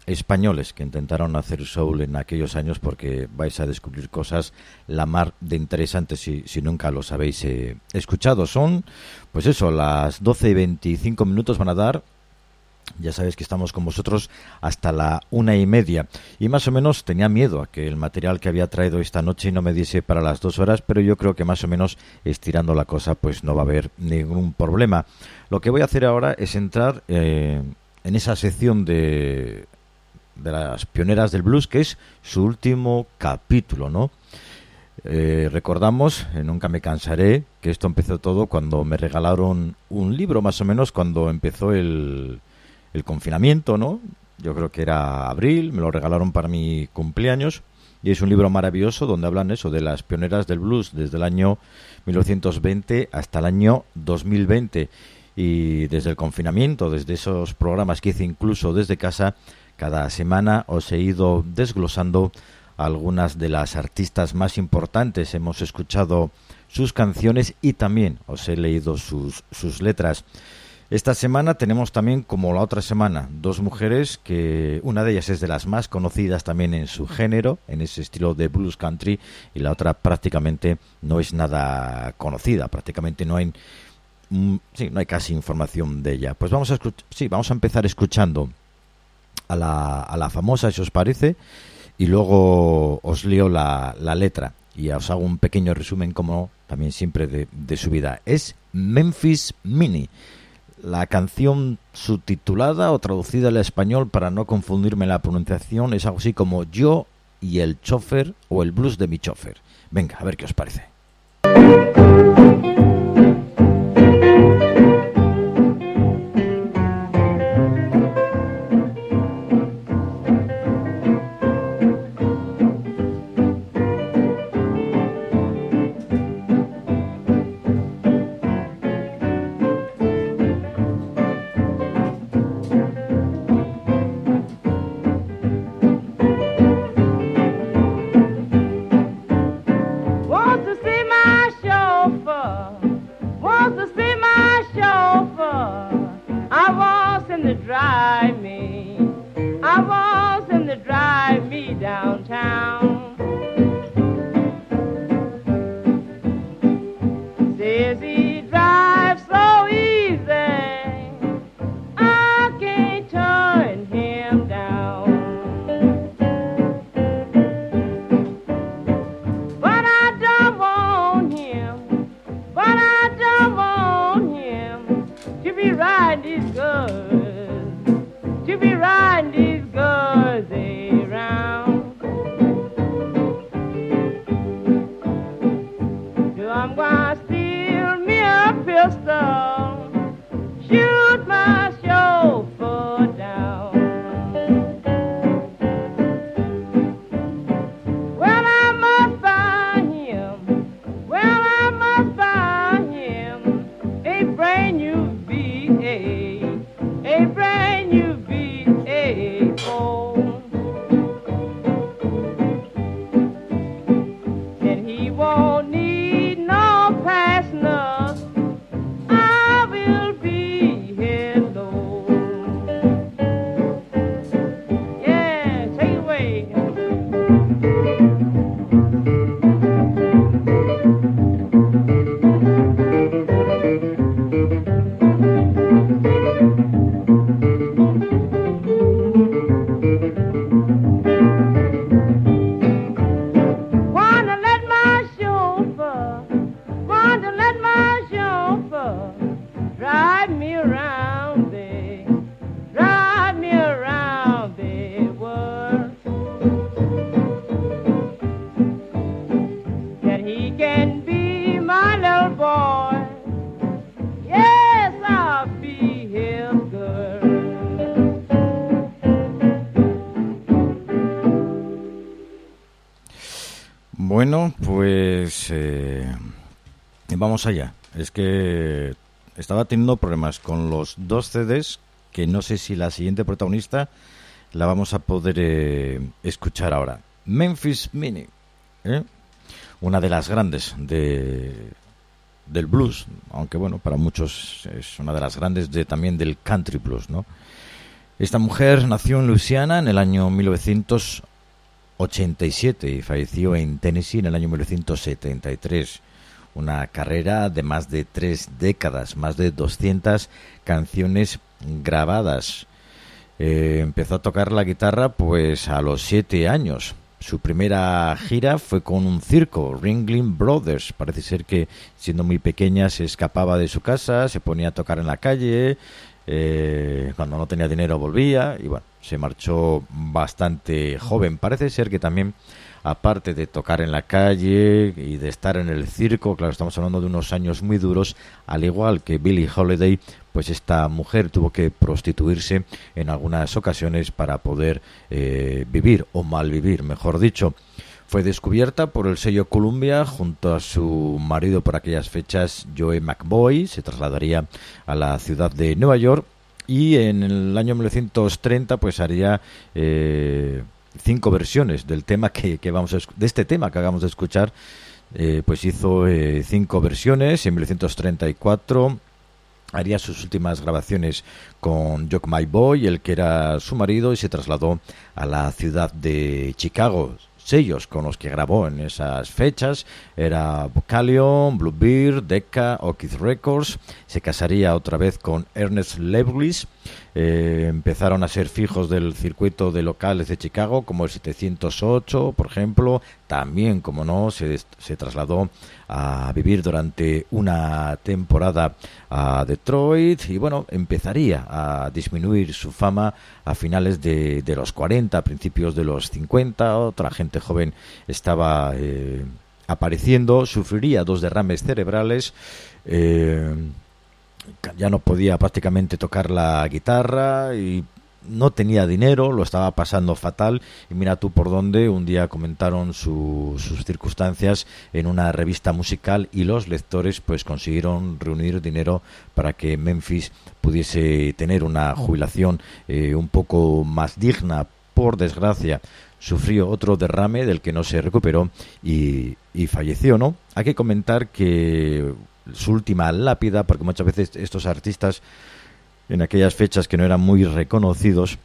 españoles que intentaron hacer soul en aquellos años, porque vais a descubrir cosas la mar de interesantes si, si nunca los habéis eh, escuchado. Son, pues eso, las doce y veinticinco minutos van a dar. Ya sabéis que estamos con vosotros hasta la una y media. Y más o menos tenía miedo a que el material que había traído esta noche no me diese para las dos horas, pero yo creo que más o menos estirando la cosa pues no va a haber ningún problema. Lo que voy a hacer ahora es entrar eh, en esa sección de, de las pioneras del blues, que es su último capítulo, ¿no? Eh, recordamos, eh, nunca me cansaré, que esto empezó todo cuando me regalaron un libro, más o menos cuando empezó el... el confinamiento, ¿no? Yo creo que era abril, me lo regalaron para mi cumpleaños, y es un libro maravilloso donde hablan eso de las pioneras del blues desde el año mil novecientos veinte hasta el año dos mil veinte, y desde el confinamiento, desde esos programas que hice incluso desde casa, cada semana os he ido desglosando algunas de las artistas más importantes. Hemos escuchado sus canciones y también os he leído sus, sus letras. Esta semana tenemos también, como la otra semana, dos mujeres que una de ellas es de las más conocidas también en su género, en ese estilo de blues country, y la otra prácticamente no es nada conocida, prácticamente no hay, mm, sí, no hay casi información de ella. Pues vamos a escuch- sí, vamos a empezar escuchando a la, a la famosa, si os parece, y luego os leo la, la letra y os hago un pequeño resumen, como también siempre, de, de su vida. Es Memphis Minnie. La canción subtitulada o traducida al español, para no confundirme la pronunciación, es algo así como Yo y el chofer, o el blues de mi chofer. Venga, a ver qué os parece. Wants to see my chauffeur. Wants to see my chauffeur. I want him to drive me. I want him to drive me downtown. Says he drives so easy, I can't turn him down. But I don't want him, but I don't want him to be riding these girls, to be riding these girls around. So I'm gonna steal me a pistol, shoot my chauffeur down. Well, I must buy him. Well, I must buy him a brand new V eight, a brand new V eight phone. And he won't need no passenger. I will be his load. Yeah, take it away. Wanna let my chauffeur, wanna let my chauffeur drive me around the, drive me around the world. That he can be my little boy. Yes, I'll be his girl. Bueno, pues eh, vamos allá. Es que estaba teniendo problemas con los dos C Ds, que no sé si la siguiente protagonista la vamos a poder eh, escuchar ahora. Memphis Minnie, ¿eh? Una de las grandes de del blues, aunque bueno, para muchos es una de las grandes de también del country blues, ¿no? Esta mujer nació en Luisiana en el año mil novecientos ochenta y siete y falleció en Tennessee en el año mil novecientos setenta y tres. Una carrera de más de tres décadas, más de doscientas canciones grabadas. Eh, empezó a tocar la guitarra pues a los siete años. Su primera gira fue con un circo, Ringling Brothers. Parece ser que siendo muy pequeña se escapaba de su casa, se ponía a tocar en la calle, eh, cuando no tenía dinero volvía y bueno, se marchó bastante joven. Parece ser que también, aparte de tocar en la calle y de estar en el circo, claro, estamos hablando de unos años muy duros, al igual que Billie Holiday, pues esta mujer tuvo que prostituirse en algunas ocasiones para poder eh, vivir, o malvivir, mejor dicho. Fue descubierta por el sello Columbia junto a su marido por aquellas fechas, Joe McBoy. Se trasladaría a la ciudad de Nueva York y en el año mil novecientos treinta pues haría eh, cinco versiones del tema que, que vamos a, de este tema que acabamos de escuchar. Eh, pues hizo eh, cinco versiones. En mil novecientos treinta y cuatro haría sus últimas grabaciones con Jock McBoy, el que era su marido, y se trasladó a la ciudad de Chicago. Sellos con los que grabó en esas fechas era Vocalion, Bluebird, Decca, O'Keefe Records. Se casaría otra vez con Ernest Lewis. Eh, empezaron a ser fijos del circuito de locales de Chicago, como el setecientos ocho, por ejemplo. También, como no, se, se trasladó a vivir durante una temporada a Detroit y bueno, empezaría a disminuir su fama a finales de, de los cuarenta, a principios de los cincuenta. Otra gente joven estaba eh, apareciendo, sufriría dos derrames cerebrales, eh, ya no podía prácticamente tocar la guitarra y no tenía dinero, lo estaba pasando fatal y mira tú por dónde. Un día comentaron su, sus circunstancias en una revista musical y los lectores pues consiguieron reunir dinero para que Memphis pudiese tener una jubilación eh, un poco más digna. Por desgracia sufrió otro derrame del que no se recuperó y, y falleció, ¿no? Hay que comentar que su última lápida, porque muchas veces estos artistas en aquellas fechas que no eran muy reconocidos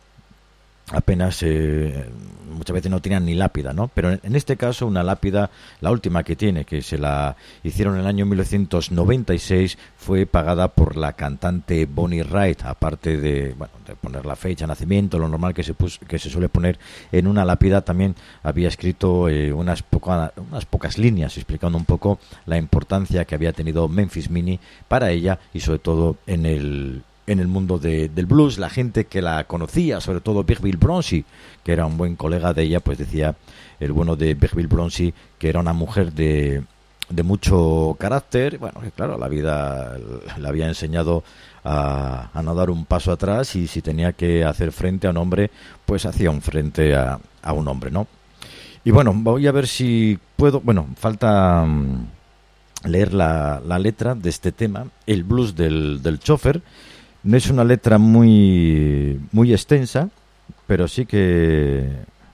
apenas eh, muchas veces no tenían ni lápida, ¿no? Pero en, en este caso una lápida, la última que tiene, que se la hicieron en el año mil novecientos noventa y seis, fue pagada por la cantante Bonnie Raitt, aparte de, bueno, de poner la fecha de nacimiento, lo normal que se puso, que se suele poner en una lápida. También había escrito eh, unas, poca, unas pocas líneas explicando un poco la importancia que había tenido Memphis Minnie para ella y sobre todo en el en el mundo de, del blues. La gente que la conocía, sobre todo Big Bill Bronzy, que era un buen colega de ella, pues decía el bueno de Big Bill Bronzy que era una mujer de, de mucho carácter. Bueno, que claro, la vida le había enseñado a, a no dar un paso atrás y si tenía que hacer frente a un hombre, pues hacía un frente a, a un hombre, ¿no? Y bueno, voy a ver si puedo, bueno, falta um, leer la, la letra de este tema, el blues del, del chofer. No es una letra muy muy extensa, pero sí que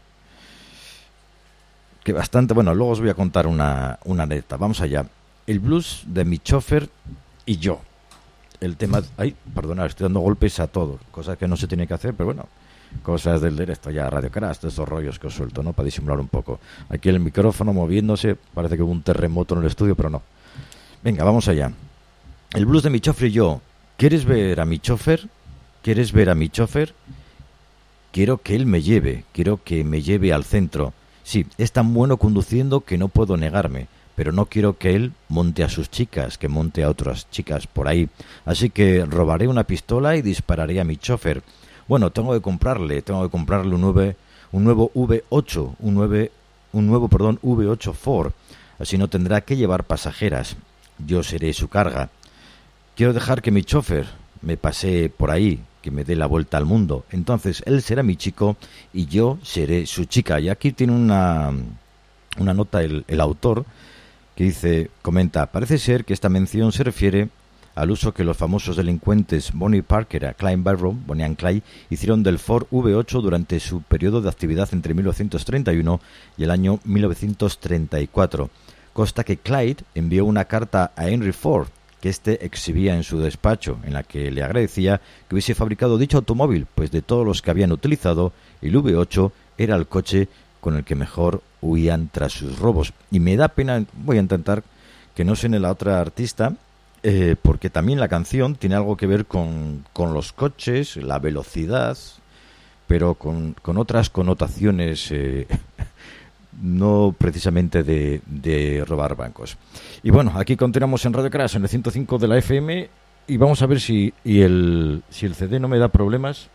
que bastante. Bueno, luego os voy a contar una, una letra. Vamos allá. El blues de mi chofer y yo. El tema... Ay, perdona, estoy dando golpes a todo. Cosa que no se tiene que hacer, pero bueno, cosas del directo ya, Radio Crash, estos rollos que os suelto, ¿no? Para disimular un poco. Aquí el micrófono moviéndose. Parece que hubo un terremoto en el estudio, pero no. Venga, vamos allá. El blues de mi chofer y yo. ¿Quieres ver a mi chofer? ¿Quieres ver a mi chofer? Quiero que él me lleve, quiero que me lleve al centro. Sí, es tan bueno conduciendo que no puedo negarme, pero no quiero que él monte a sus chicas, que monte a otras chicas por ahí. Así que robaré una pistola y dispararé a mi chofer. Bueno, tengo que comprarle, tengo que comprarle un, nueve, un nuevo V ocho, un, nueve, un nuevo, perdón, V ocho Ford. Así no tendrá que llevar pasajeras. Yo seré su carga. Quiero dejar que mi chofer me pase por ahí, que me dé la vuelta al mundo. Entonces él será mi chico y yo seré su chica. Y aquí tiene una, una nota el, el autor que dice, comenta, parece ser que esta mención se refiere al uso que los famosos delincuentes Bonnie Parker y Clyde Barrow, Bonnie and Clyde, hicieron del Ford V ocho durante su periodo de actividad entre mil novecientos treinta y uno y el año mil novecientos treinta y cuatro. Consta que Clyde envió una carta a Henry Ford, que éste exhibía en su despacho, en la que le agradecía que hubiese fabricado dicho automóvil, pues de todos los que habían utilizado, el V ocho era el coche con el que mejor huían tras sus robos. Y me da pena, voy a intentar que no suene la otra artista, eh, porque también la canción tiene algo que ver con, con los coches, la velocidad, pero con, con otras connotaciones eh, no precisamente de, de robar bancos. Y bueno, aquí continuamos en Radio Crash, en el ciento cinco de la F M, y vamos a ver si, y el, si el C D no me da problemas,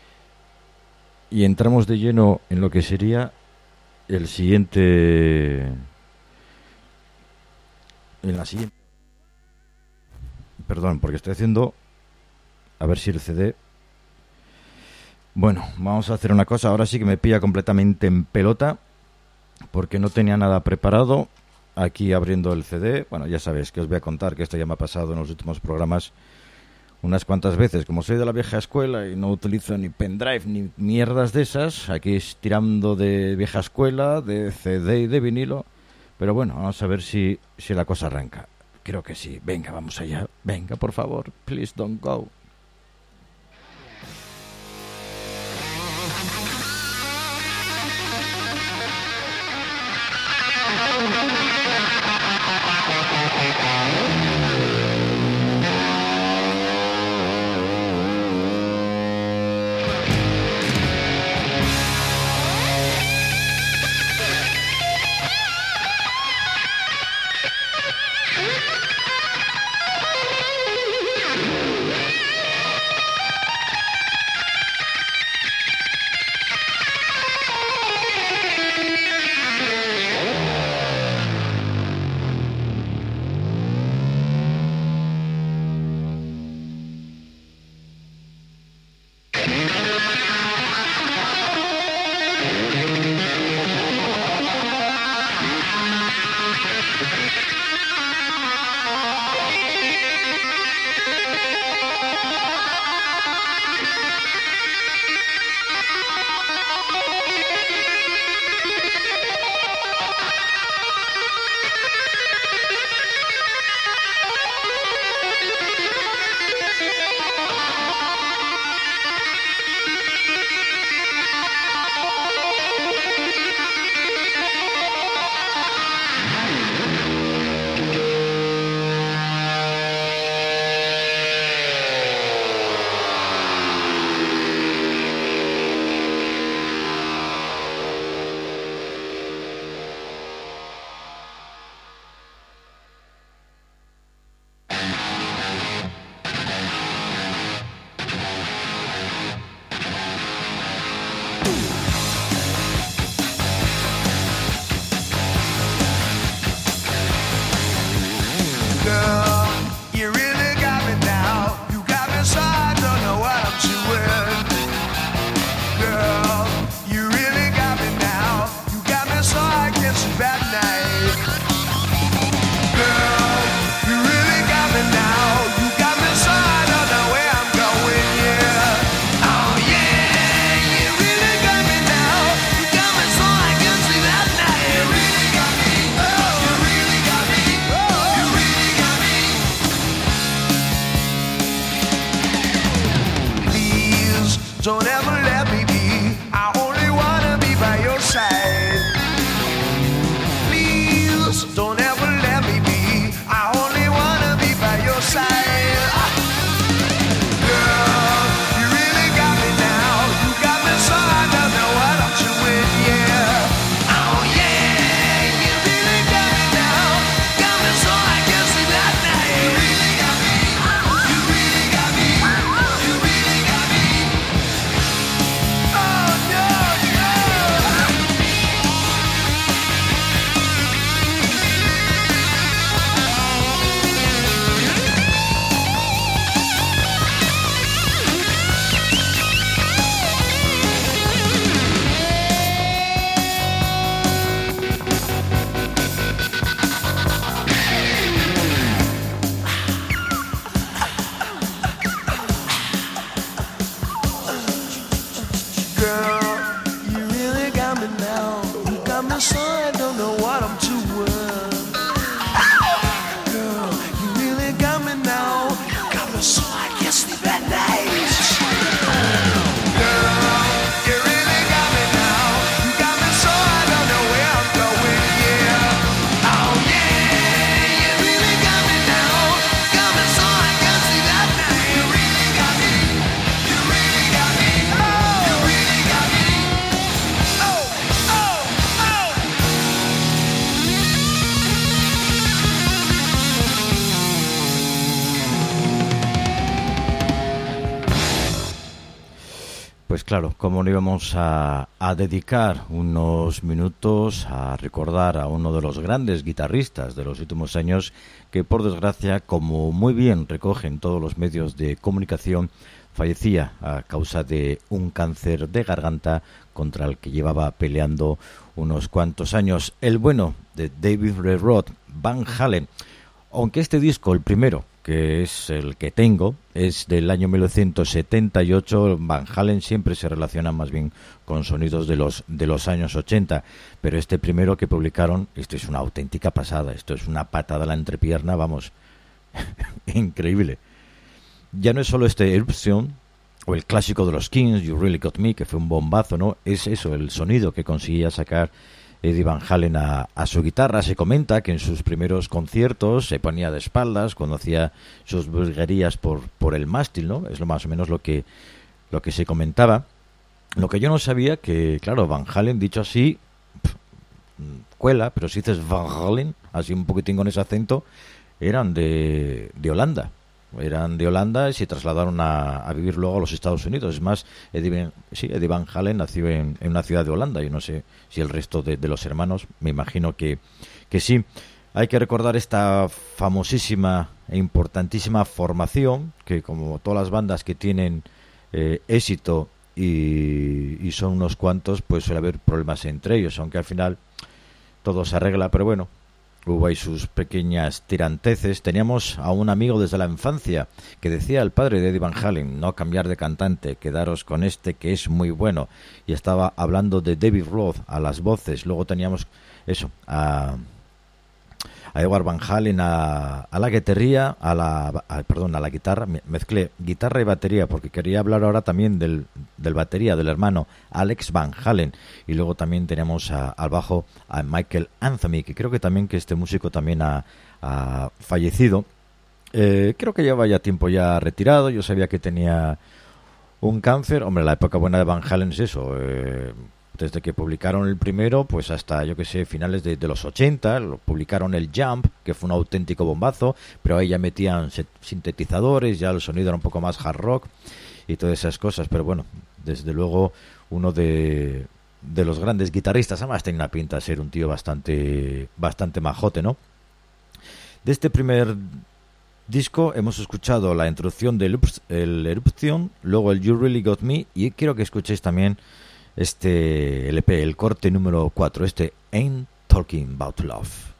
y entramos de lleno en lo que sería el siguiente... En la siguiente... Perdón, porque estoy haciendo... A ver si el C D... Bueno, vamos a hacer una cosa, ahora sí que me pilla completamente en pelota, porque no tenía nada preparado. Aquí abriendo el C D, bueno, ya sabéis que os voy a contar que esto ya me ha pasado en los últimos programas unas cuantas veces. Como soy de la vieja escuela y no utilizo ni pendrive ni mierdas de esas, aquí tirando de vieja escuela, de C D y de vinilo. Pero bueno, vamos a ver si, si la cosa arranca. Creo que sí. Venga, vamos allá. Venga, por favor. Please don't go. Don't ever let me be. I only wanna be by your side. Please don't ever let me be. I only wanna be by your side. Girl, you really got me now. You got me so I don't know what I'm doing, yeah. Oh yeah, you really got me now. Got me so I can sleep at night. You really got me. You really got me. You really got me. Oh no, no. Girl, you really got me now. You got me so I don't know what I'm doing. Girl, you really got me now. claro, como no íbamos a, a dedicar unos minutos a recordar a uno de los grandes guitarristas de los últimos años que, por desgracia, como muy bien recogen todos los medios de comunicación, fallecía a causa de un cáncer de garganta contra el que llevaba peleando unos cuantos años. El bueno de David Ray Roth, Van Halen, aunque este disco, el primero, que es el que tengo, es del año mil novecientos setenta y ocho, Van Halen siempre se relaciona más bien con sonidos de los de los años ochenta, pero este primero que publicaron, esto es una auténtica pasada, esto es una patada a la entrepierna, vamos, increíble. Ya no es solo este Eruption o el clásico de los Kings, You Really Got Me, que fue un bombazo, ¿no? Es eso, el sonido que conseguía sacar Eddie Van Halen a, a su guitarra. Se comenta que en sus primeros conciertos se ponía de espaldas cuando hacía sus virguerías por, por el mástil, ¿no? Es lo más o menos lo que, lo que se comentaba. Lo que yo no sabía que, claro, Van Halen, dicho así, pff, cuela, pero si dices Van Halen, así un poquitín con ese acento, eran de, de Holanda. Eran de Holanda y se trasladaron a, a vivir luego a los Estados Unidos. Es más, Eddie, sí, Eddie Van Halen nació en, en una ciudad de Holanda. Yo no sé si el resto de, de los hermanos, me imagino que, que sí. Hay que recordar esta famosísima e importantísima formación, que como todas las bandas que tienen eh, éxito y, y son unos cuantos, pues suele haber problemas entre ellos, aunque al final todo se arregla, pero bueno, hubo ahí sus pequeñas tiranteces. Teníamos a un amigo desde la infancia que decía al padre de Eddie Van Halen, no cambiar de cantante, quedaros con este que es muy bueno. Y estaba hablando de David Roth a las voces. Luego teníamos eso, a, a Edward Van Halen a, a la guitarría, a la, a, perdón, a la guitarra. Mezclé guitarra y batería porque quería hablar ahora también del, del batería, del hermano Alex Van Halen. Y luego también teníamos a, al bajo a Michael Anthony, que creo que también que este músico también ha, ha fallecido. Eh, creo que lleva ya tiempo ya retirado. Yo sabía que tenía un cáncer. Hombre, la época buena de Van Halen es eso. Eh, desde que publicaron el primero, pues hasta, yo que sé, finales de, de los ochenta, lo publicaron el Jump, que fue un auténtico bombazo, pero ahí ya metían sintetizadores, ya el sonido era un poco más hard rock y todas esas cosas. Pero bueno, desde luego uno de... de los grandes guitarristas. Además tenía una pinta de ser un tío bastante bastante majote, ¿no? De este primer disco hemos escuchado la introducción del el Eruption, luego el You Really Got Me, y quiero que escuchéis también este L P, el corte número cuatro, este Ain't Talking About Love.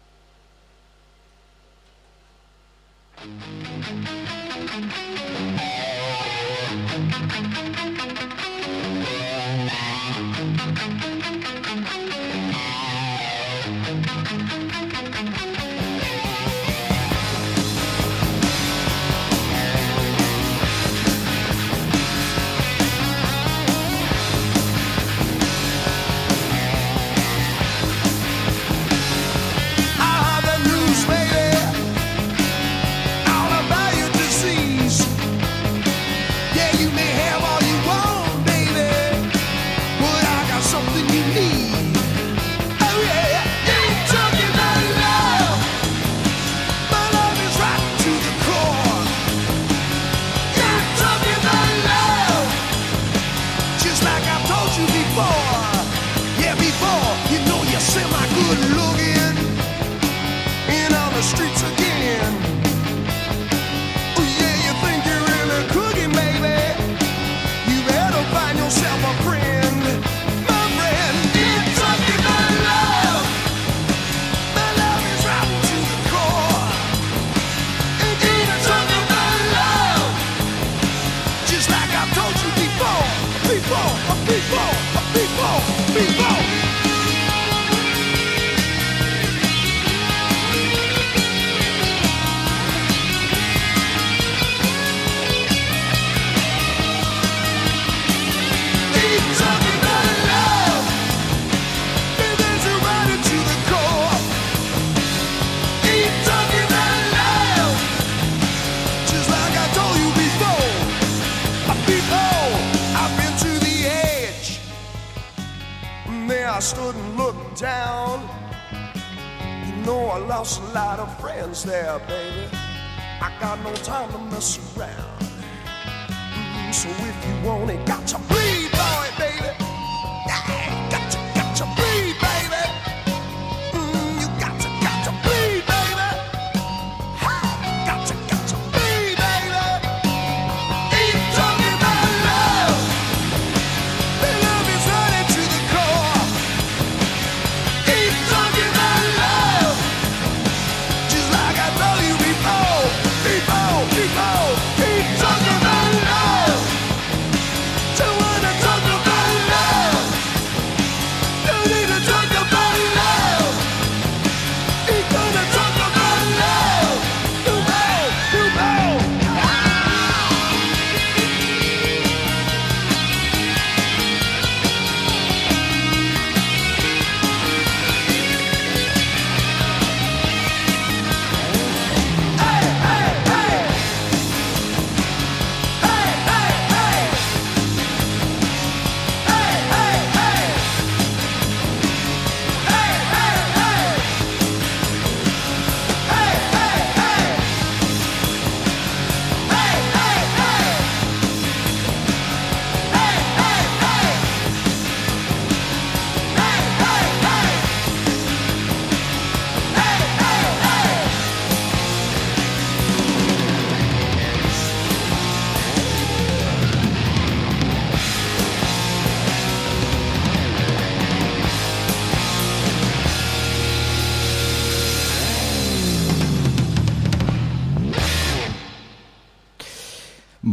There, baby, I got no time to mess around. Mm, so if you want it, got to bleed.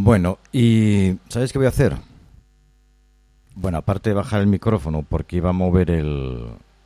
Bueno, y ¿sabes qué voy a hacer? Bueno, aparte de bajar el micrófono, porque iba a mover el...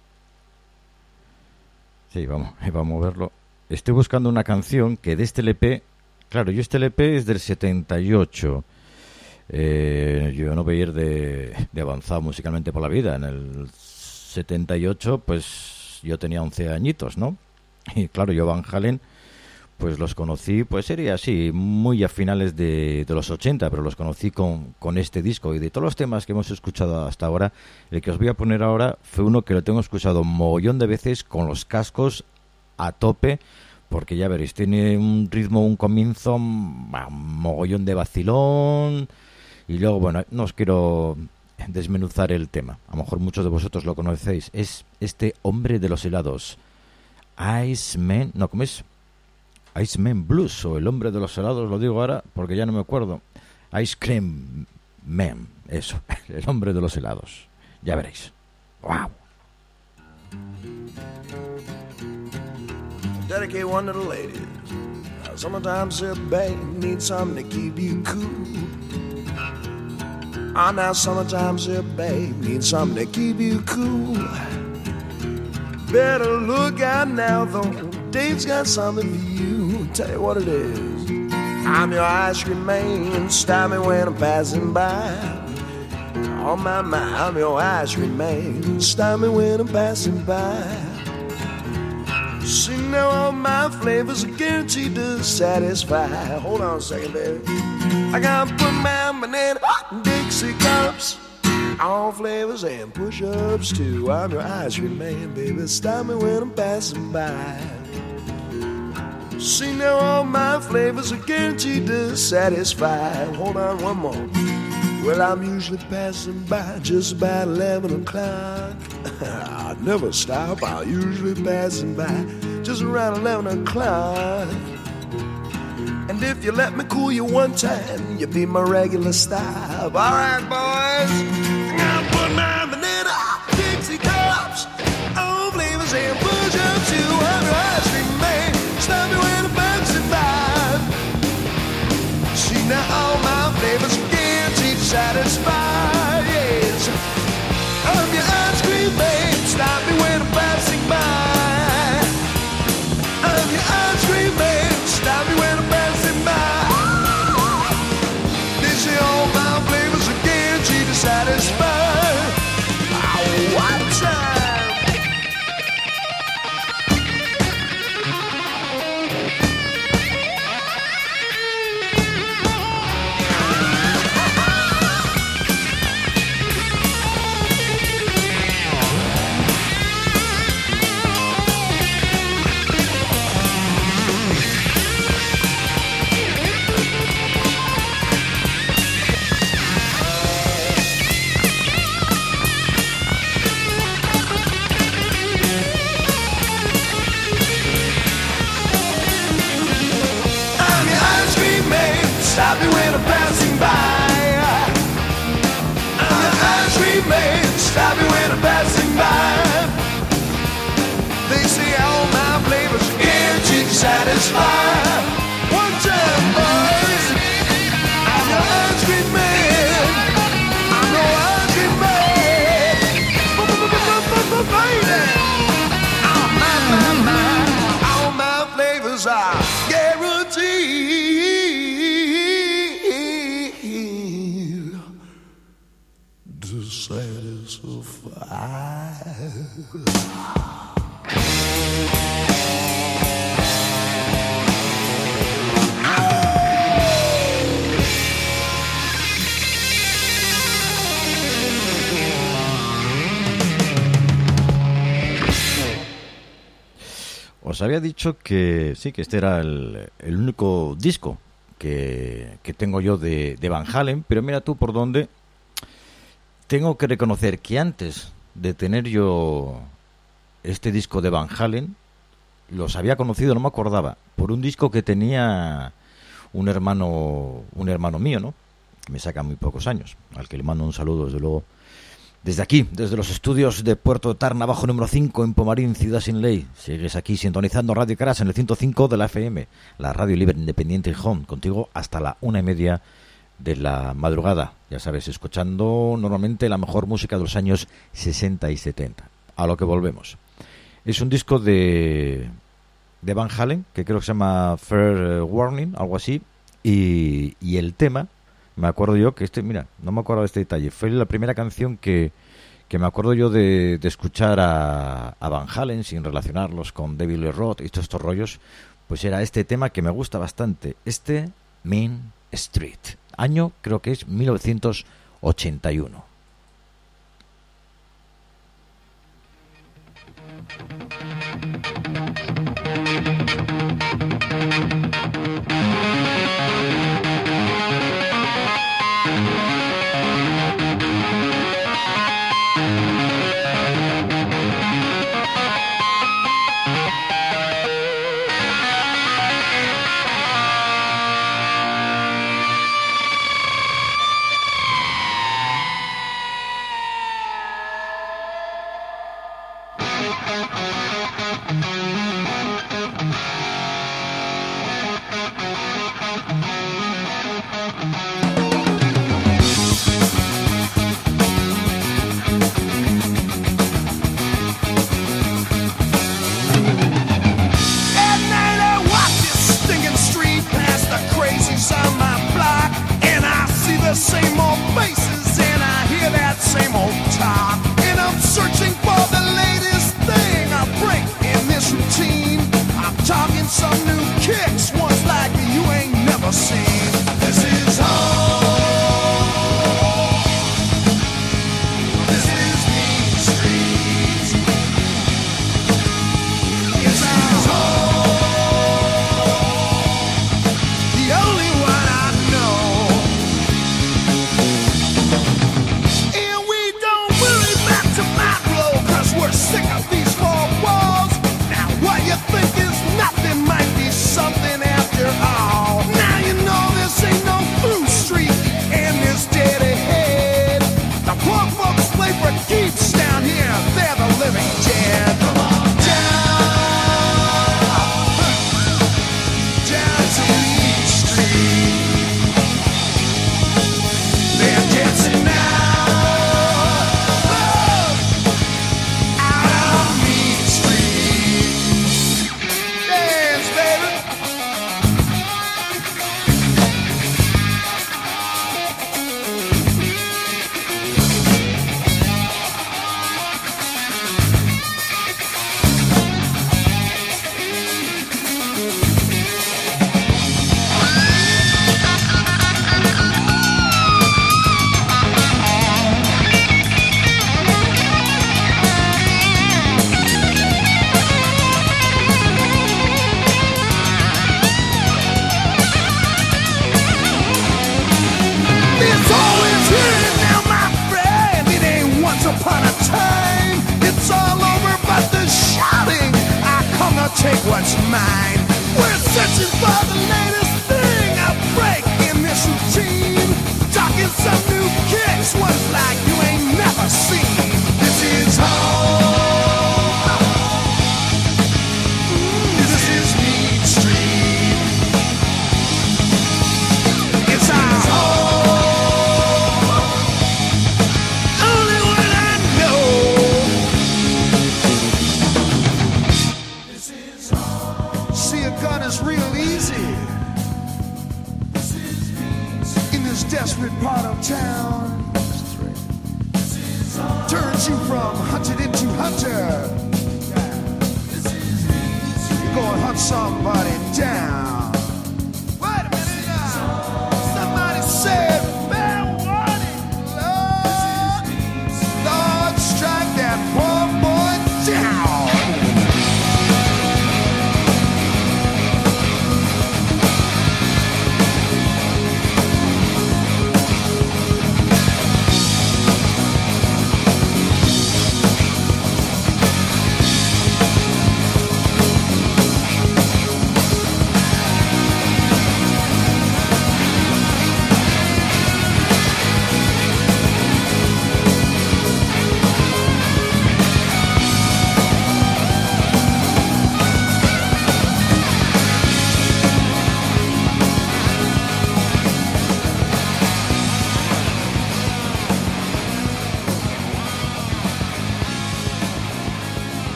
Sí, vamos, iba a moverlo. Estoy buscando una canción que de este L P... Claro, yo este L P es del setenta y ocho. Eh, yo no voy a ir de, de avanzado musicalmente por la vida. En el setenta y ocho, pues yo tenía once añitos, ¿no? Y claro, yo Van Halen... pues los conocí, pues sería así, muy a finales de, de los ochenta, pero los conocí con, con este disco. Y de todos los temas que hemos escuchado hasta ahora, el que os voy a poner ahora fue uno que lo tengo escuchado un mogollón de veces con los cascos a tope, porque ya veréis, tiene un ritmo, un comienzo, un mogollón de vacilón. Y luego, bueno, no os quiero desmenuzar el tema, a lo mejor muchos de vosotros lo conocéis. Es este hombre de los helados, Iceman, no, ¿cómo es? Iceman Blues, o el hombre de los helados, lo digo ahora porque ya no me acuerdo. Ice Cream Man, eso, el hombre de los helados. Ya veréis. ¡Wow! Dedicate one to the ladies. Sometimes a babe needs something to keep you cool. Ah, now sometimes a babe needs something to keep you cool. Better look out now, though. Dave's got something for you. Tell you what it is. I'm your ice cream man. Stop me when I'm passing by. Oh my, my, I'm your ice cream man. Stop me when I'm passing by. See, now all my flavors are guaranteed to satisfy. Hold on a second, baby. I gotta put my banana in Dixie cups. All flavors and push-ups too. I'm your ice cream man, baby. Stop me when I'm passing by. See, now all my flavors are guaranteed to satisfy. Hold on one more. Well, I'm usually passing by just about eleven o'clock. I never stop. I'm usually passing by just around eleven o'clock. And if you let me cool you one time, you'll be my regular stop. All right, boys. I'm putting my banana Dixie cups. All flavors and push-ups too. I'm your ice cream man. Stop me when I'm passing by. See, now all my flavors are guaranteed to satisfy. Yes, I'm your ice cream man. Stop me when I'm passing by. I'm your ice cream man. Stop me when I'm passing by. They say all my flavors are guaranteed to satisfy. Oh, what time? Stop me when I'm passing by. I'm your ice cream man. Stop me when I'm passing by. They say all my flavors are guaranteed to satisfy. One time, boys. I'm your ice cream man. I'm your ice cream man. Baby. Oh, my, my, my. All my flavors are guaranteed to satisfy. Os había dicho que sí, que este era el, el único disco que, que tengo yo de, de Van Halen, pero mira tú por dónde. Tengo que reconocer que antes de tener yo este disco de Van Halen, los había conocido, no me acordaba, por un disco que tenía un hermano, un hermano mío, ¿no? Que me saca muy pocos años, al que le mando un saludo, desde luego. Desde aquí, desde los estudios de Puerto Tarna, bajo número cinco, en Pomarín, Ciudad Sin Ley. Sigues aquí sintonizando Radio Caras en el ciento cinco de la F M, la radio libre independiente y home, contigo hasta la una y media de la madrugada, ya sabes, escuchando normalmente la mejor música de los años sesenta y setenta. A lo que volvemos. Es un disco de, de Van Halen, que creo que se llama Fair Warning, algo así, y, y el tema, me acuerdo yo que este, mira, no me acuerdo de este detalle, fue la primera canción que, que me acuerdo yo de, de escuchar a, a Van Halen sin relacionarlos con David Lee Roth y todos estos rollos, pues era este tema que me gusta bastante, este Main Street, año creo que es mil novecientos ochenta y uno.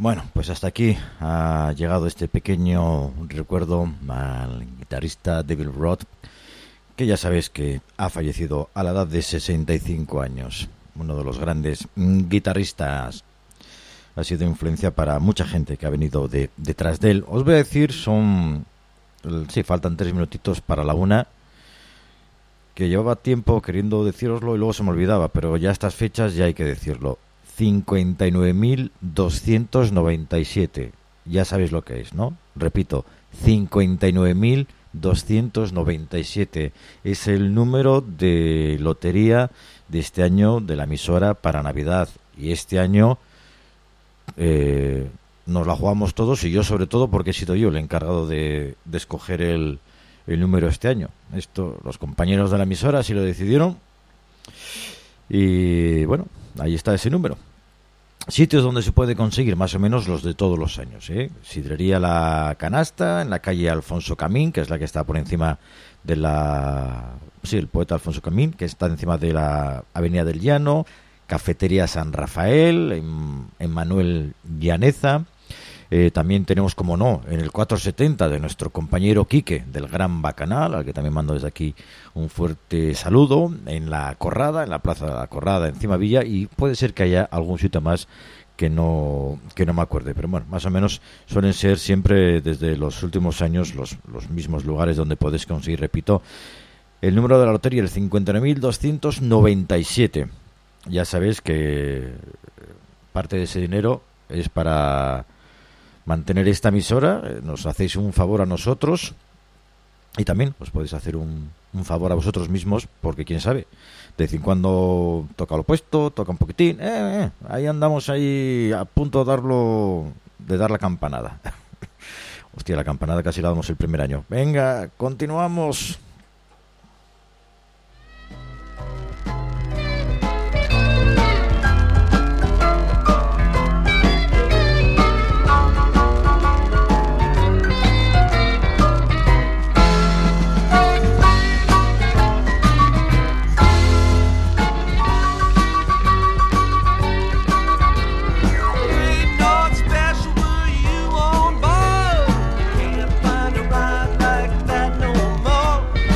Bueno, pues hasta aquí ha llegado este pequeño recuerdo al guitarrista David Roth, que ya sabéis que ha fallecido a la edad de sesenta y cinco años. Uno de los grandes guitarristas. Ha sido influencia para mucha gente que ha venido de, detrás de él. Os voy a decir, son... Sí, faltan tres minutitos para la una. Que llevaba tiempo queriendo decíroslo y luego se me olvidaba, pero ya a estas fechas ya hay que decirlo. cincuenta y nueve mil doscientos noventa y siete. Ya sabéis lo que es, ¿no? Repito, cincuenta y nueve mil doscientos noventa y siete. Es el número de lotería de este año de la emisora para Navidad. Y este año... Eh, nos la jugamos todos y yo sobre todo porque he sido yo el encargado de, de escoger el, el número este año. Esto, los compañeros de la emisora así lo decidieron y bueno, ahí está ese número. Sitios donde se puede conseguir más o menos los de todos los años, ¿eh? Sidrería La Canasta, en la calle Alfonso Camín, que es la que está por encima de la... Sí, el poeta Alfonso Camín, que está encima de la Avenida del Llano. Cafetería San Rafael, en, en Manuel Llaneza. Eh, también tenemos, como no, en el cuatrocientos setenta de nuestro compañero Quique, del Gran Bacanal, al que también mando desde aquí un fuerte saludo, en la Corrada, en la Plaza de la Corrada, encima Villa, y puede ser que haya algún sitio más que no que no me acuerde, pero bueno, más o menos suelen ser siempre desde los últimos años los, los mismos lugares donde podéis conseguir, repito, el número de la lotería, el cincuenta y nueve mil doscientos noventa y siete. Ya sabéis que parte de ese dinero es para mantener esta emisora. Nos hacéis un favor a nosotros y también os podéis hacer un, un favor a vosotros mismos, porque quién sabe, de vez en cuando toca lo opuesto, toca un poquitín, eh, eh, ahí andamos ahí a punto de darlo, de dar la campanada. Hostia, la campanada casi la damos el primer año. Venga, continuamos. Special, but you on board. Can't find a ride like that no more.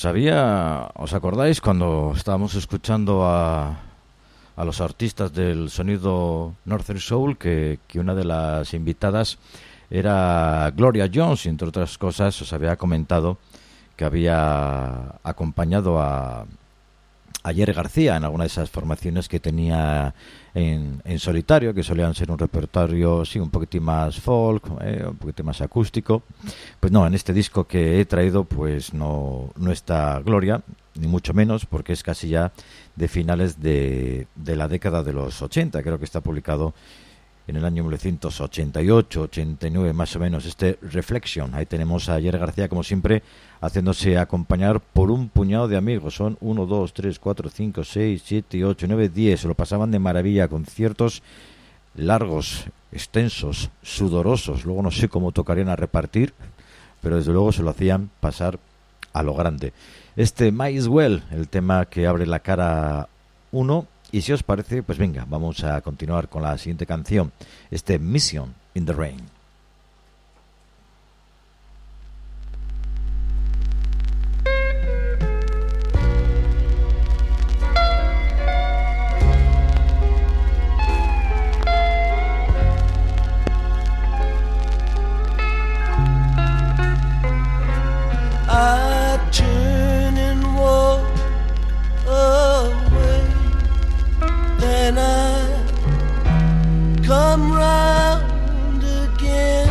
Pues había, ¿os acordáis cuando estábamos escuchando a, a los artistas del sonido Northern Soul que, que una de las invitadas era Gloria Jones, y entre otras cosas os había comentado que había acompañado a Jerry García en alguna de esas formaciones que tenía en, en solitario, que solían ser un repertorio, sí, un poquitín más folk, eh, un poquitín más acústico. Pues no, en este disco que he traído, pues no, no está Gloria, ni mucho menos, porque es casi ya de finales de, de la década de los ochenta. Creo que está publicado en el año mil novecientos ochenta y ocho, ochenta y nueve más o menos, este Reflection. Ahí tenemos a Jerry García, como siempre, haciéndose acompañar por un puñado de amigos. Son uno, dos, tres, cuatro, cinco, seis, siete, ocho, nueve, diez. Se lo pasaban de maravilla, conciertos largos, extensos, sudorosos. Luego no sé cómo tocarían a repartir, pero desde luego se lo hacían pasar a lo grande. Este Might As Well, el tema que abre la cara uno. Y si os parece, pues venga, vamos a continuar con la siguiente canción, este Mission in the Rain. I turn and walk away, and I come round again.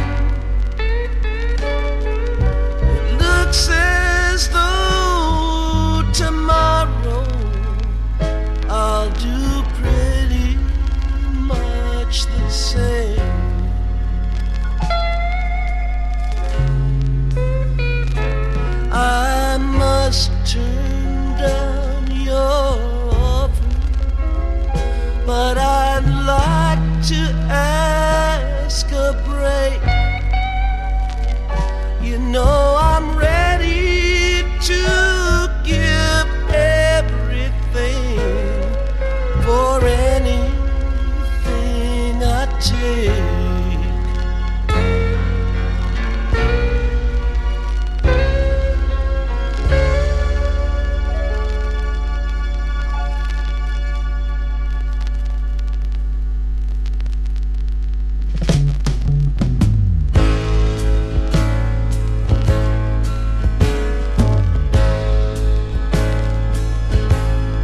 It looks as though tomorrow I'll do pretty much the same. I must turn down your offer, but I'd like to ask a break. You know I'm ready to give everything for anything I take.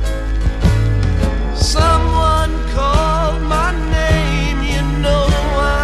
Someone called my name, you know I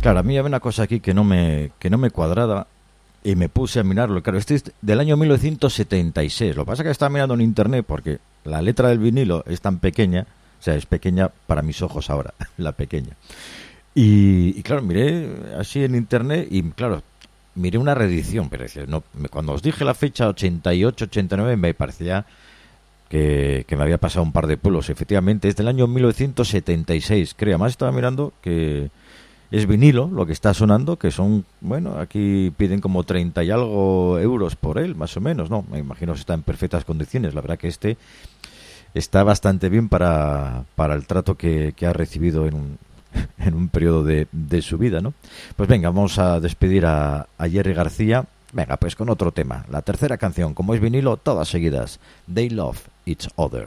Claro, a mí había una cosa aquí que no me que no me cuadraba y me puse a mirarlo. Claro, este es del año mil novecientos setenta y seis. Lo que pasa es que estaba mirando en internet porque la letra del vinilo es tan pequeña, o sea, es pequeña para mis ojos ahora, la pequeña. Y, y claro, miré así en internet y claro, miré una reedición, pero no, cuando os dije la fecha ochenta y ocho ochenta y nueve me parecía que, que me había pasado un par de pueblos. Efectivamente, es del año mil novecientos setenta y seis, creo. Además estaba mirando que es vinilo lo que está sonando, que son, bueno, aquí piden como treinta y algo euros por él, más o menos, ¿no? Me imagino que está en perfectas condiciones. La verdad que este está bastante bien para, para el trato que, que ha recibido en un, en un periodo de, de su vida, ¿no? Pues venga, vamos a despedir a, a Jerry García. Venga, pues con otro tema. La tercera canción, como es vinilo, todas seguidas. They Love Each Other.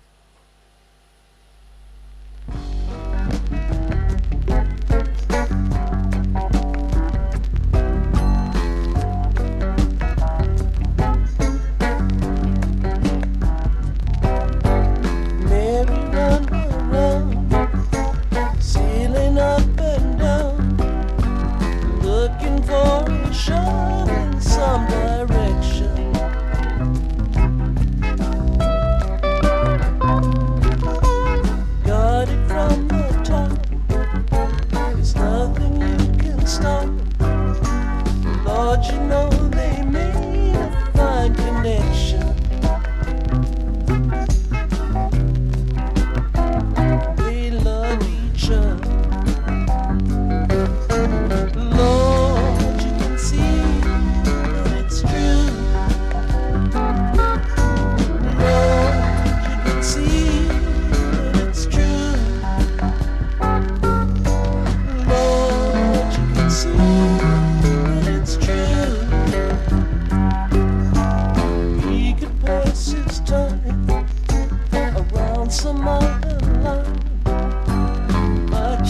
Shove in some direction. Got it from the top. There's nothing you can stop. Lord, you know they made a fine connection. They love each other. Lord, you can see that it's true. Lord, you can see that it's true. Lord, you can see that it's true. He could pass his time around some other line, but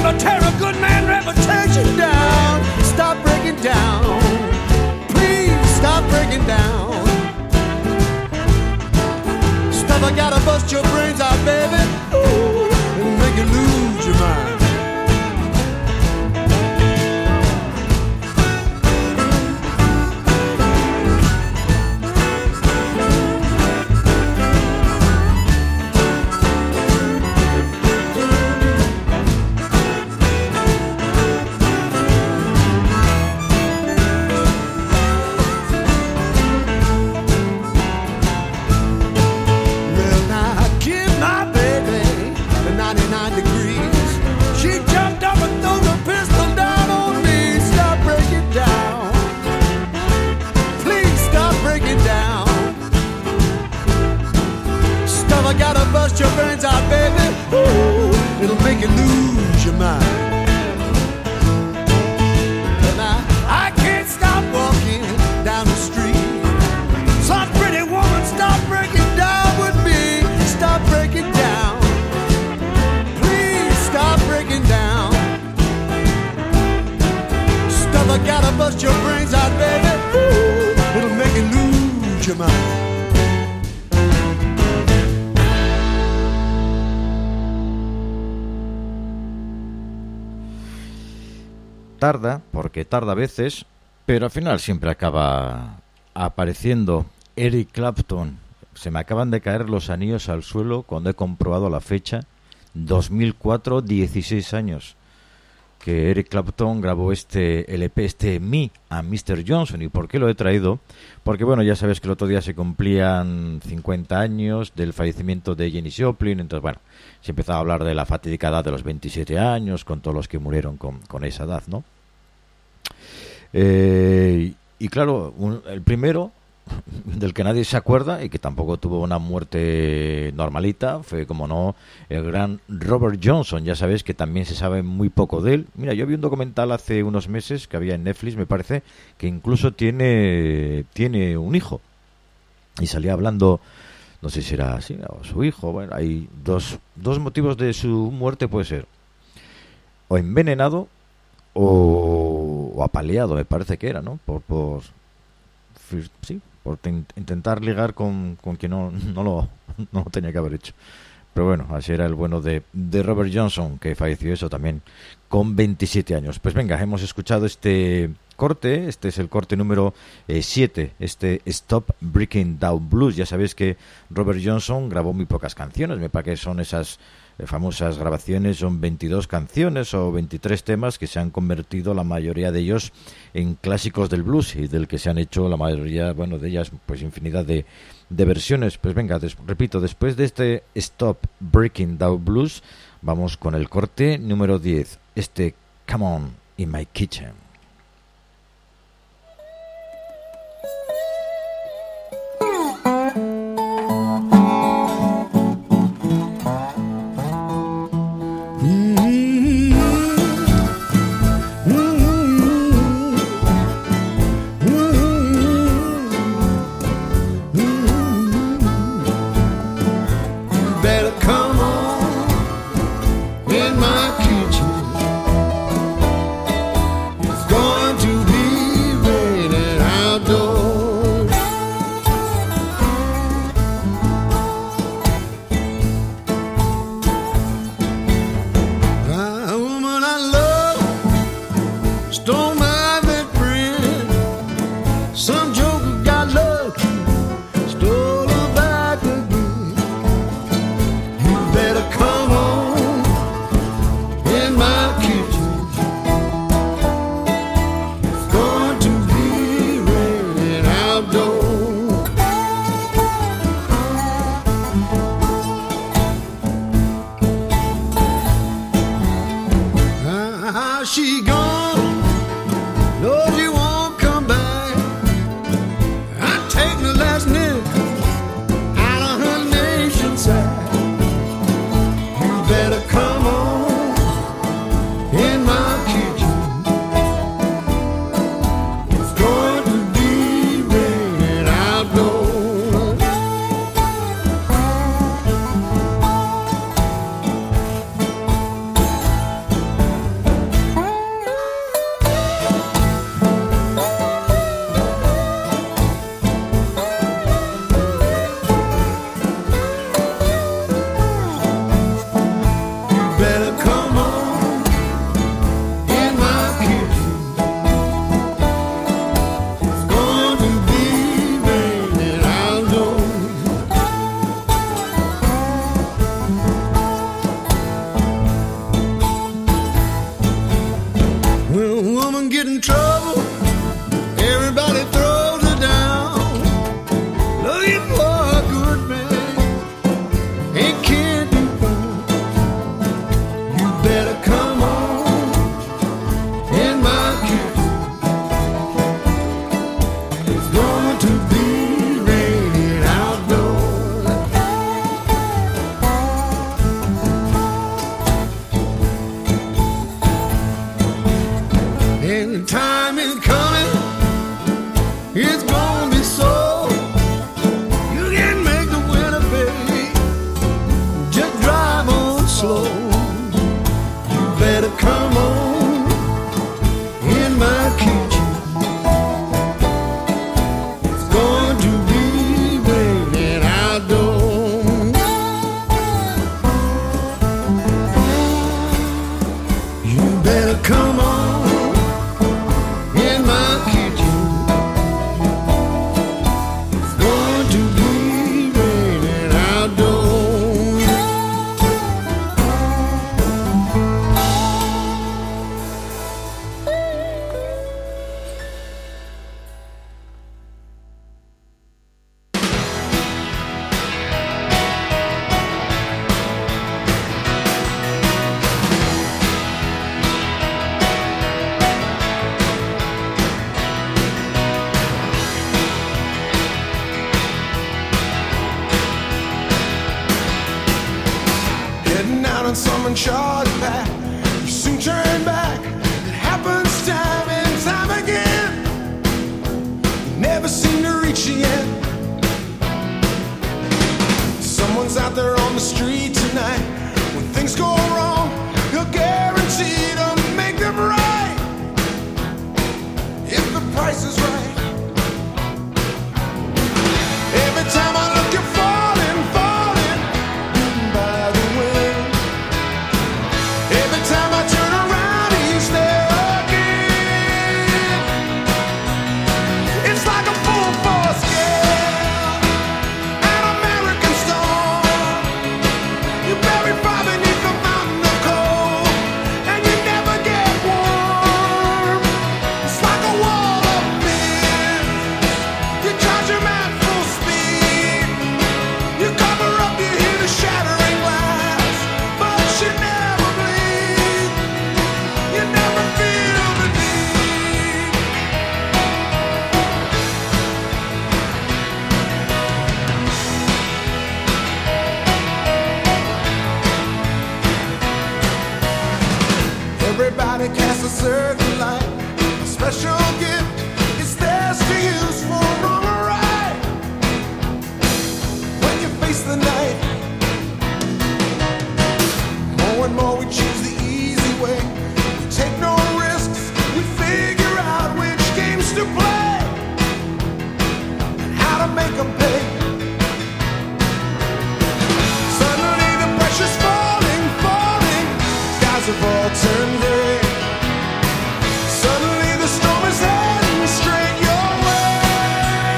gonna tear a good man reputation down. Stop breaking down. Please stop breaking down. Stuff I gotta bust your brains out, baby. Ooh, and make you lose your mind. Bust your brains out, baby. Ooh, it'll make you lose your mind. And I, I can't stop walking down the street. Some pretty woman, stop breaking down with me. Stop breaking down. Please stop breaking down. Stuff I gotta bust your brains out, baby. Ooh, it'll make you lose your mind. Tarda, porque tarda a veces, pero al final siempre acaba apareciendo Eric Clapton. Se me acaban de caer los anillos al suelo cuando he comprobado la fecha, dos mil cuatro, dieciséis años, que Eric Clapton grabó este L P, este Me and mister Johnson. ¿Y por qué lo he traído? Porque, bueno, ya sabes que el otro día se cumplían cincuenta años del fallecimiento de Janis Joplin, entonces, bueno, se empezaba a hablar de la fatídica edad de los veintisiete años, con todos los que murieron con, con esa edad, ¿no? Eh, y claro, un, el primero del que nadie se acuerda y que tampoco tuvo una muerte normalita fue, como no, el gran Robert Johnson. Ya sabéis que también se sabe muy poco de él. Mira, yo vi un documental hace unos meses que había en Netflix, me parece, que incluso tiene tiene un hijo y salía hablando, no sé si era así o su hijo. Bueno, hay dos, dos motivos de su muerte, puede ser o envenenado o, o apaleado, me parece que era, ¿no? Por, por sí, por ten, intentar ligar con, con quien no, no, lo, no lo tenía que haber hecho. Pero bueno, así era el bueno de, de Robert Johnson, que falleció eso también con veintisiete años. Pues venga, hemos escuchado este corte, este es el corte número siete, eh, este Stop Breaking Down Blues. Ya sabéis que Robert Johnson grabó muy pocas canciones, me parece que son esas famosas grabaciones, son veintidós canciones o veintitrés temas que se han convertido, la mayoría de ellos, en clásicos del blues y del que se han hecho la mayoría, bueno, de ellas, pues infinidad de, de versiones. Pues venga, des, repito, después de este Stop Breaking Down Blues, vamos con el corte número diez, este Come On in My Kitchen. get in trouble, everybody throws it down. Looking for a good man, ain't can't be found. You better come on in my kitchen. It's going to be raining outdoors. And the time is coming, it's gonna be so. You can make the winter, baby, just drive on slow. You better come on in my kitchen. It's going to be raining outdoors. You better come on in my kitchen. It's going to be raining outdoors. Heading out on some uncharted path, you soon turn back. It happens time and time again. You never seem to reach the end. Someone's out there on the street tonight. When things go wrong, he'll guarantee to make them right if the price is right. Every time I look, you're falling, falling by the wind. Every time I turn around, he's there again. It's like a full force gale, an American storm. You're buried far beneath the mountain of cold, and you never get warm. It's like a wall of mist. You charge him at full speed. You cover up, you hear the shattering glass, but you never bleed. You never feel the need. Everybody casts a certain light, a special gift. It's theirs to use for wrong or right. When you face the night, more and more we choose the easy way. We take no risks, we figure out which games to play and how to make them pay. Suddenly the pressure's falling, falling. Skies have all turned gray. Suddenly the storm is heading straight your way.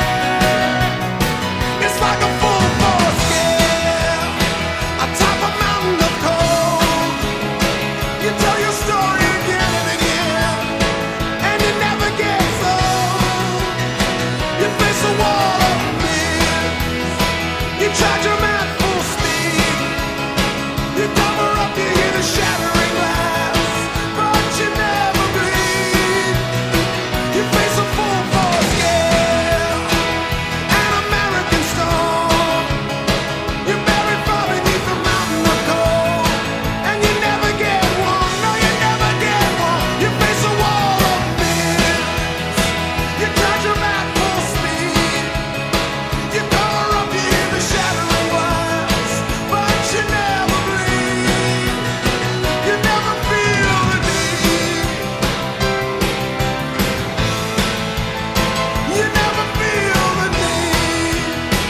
It's like a full force gale atop a mountain of cold. You tell your story again and again, and you never get old. You face a wall of mist. You charge 'em at full speed. You cover up, you hear the shattering glass, but you never bleed. You face a full force gale, an American storm. You're buried far beneath the mountain of cold, and you never get warm. No, you never get warm. You face a wall of mist. You charge 'em at full speed. You cover up, you hear the shattering glass, but you never bleed. You never feel the need. You never feel the need.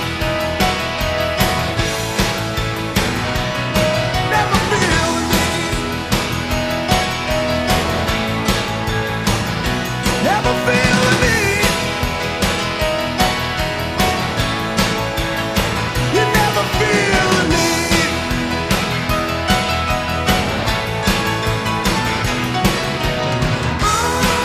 Never feel the need. Never feel the need. You never feel the need. Oh.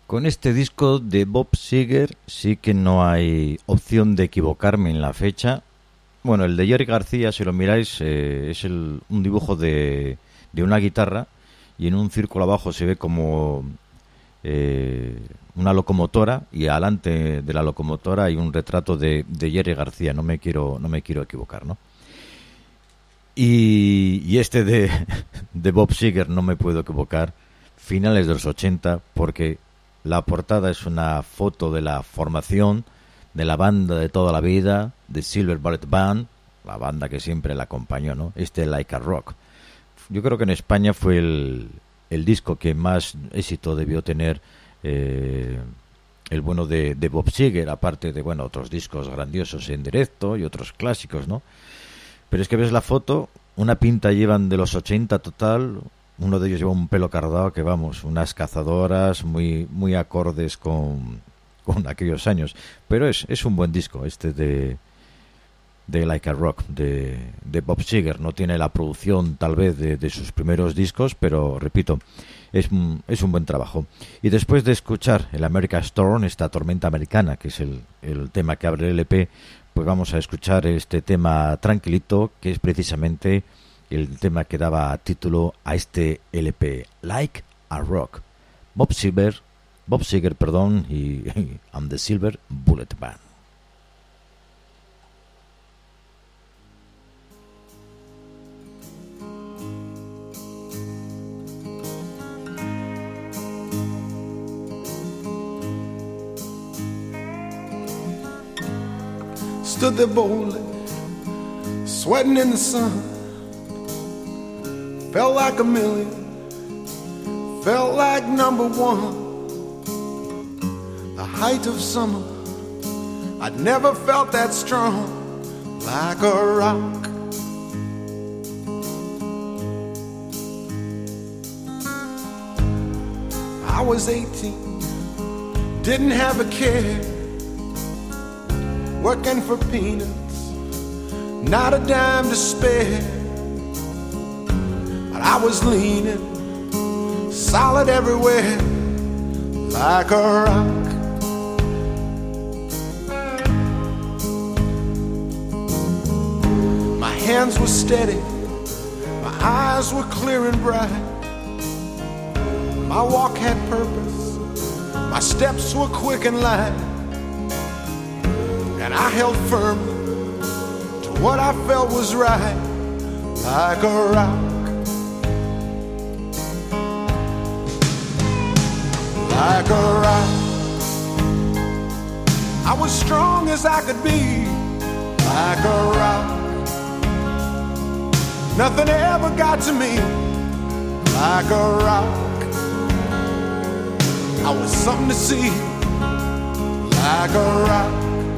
Con este disco de Bob Seger sí que no hay opción de equivocarme en la fecha. Bueno, el de Jerry García, si lo miráis, eh, es el, un dibujo de, de una guitarra y en un círculo abajo se ve como eh, una locomotora y adelante de la locomotora hay un retrato de, de Jerry García. No me quiero, no me quiero equivocar, ¿no? Y, y este de, de Bob Seger no me puedo equivocar. Finales de los ochenta, porque la portada es una foto de la formación de la banda de toda la vida, de Silver Bullet Band, la banda que siempre la acompañó, ¿no? Este Like a Rock. Yo creo que en España fue el, el disco que más éxito debió tener eh, el bueno de, de Bob Seger, aparte de, bueno, otros discos grandiosos en directo y otros clásicos, ¿no? Pero es que ves la foto, una pinta llevan de los ochenta total. Uno de ellos lleva un pelo cardado que, vamos, unas cazadoras muy muy acordes con, con aquellos años. Pero es, es un buen disco este de, de Like a Rock, de, de Bob Seger. No tiene la producción tal vez de, de sus primeros discos, pero repito, es, es un buen trabajo. Y después de escuchar el America Storm, esta tormenta americana, que es el, el tema que abre el L P, pues vamos a escuchar este tema tranquilito, que es precisamente el tema que daba título a este L P, Like a Rock. Bob Seger, Bob Seger, perdón, y I'm the Silver Bullet Band. Stood there boldly, sweating in the sun. Felt like a million, felt like number one. The height of summer, I'd never felt that strong. Like a rock. I was eighteen, didn't have a care, working for peanuts, not a dime to spare. But I was leaning, solid everywhere, like a rock. My hands were steady, my eyes were clear and bright. My walk had purpose, my steps were quick and light. And I held firmly to what I felt was right, like a rock. Like a rock. I was strong as I could be, like a rock. Nothing ever got to me, like a rock. I was something to see, like a rock.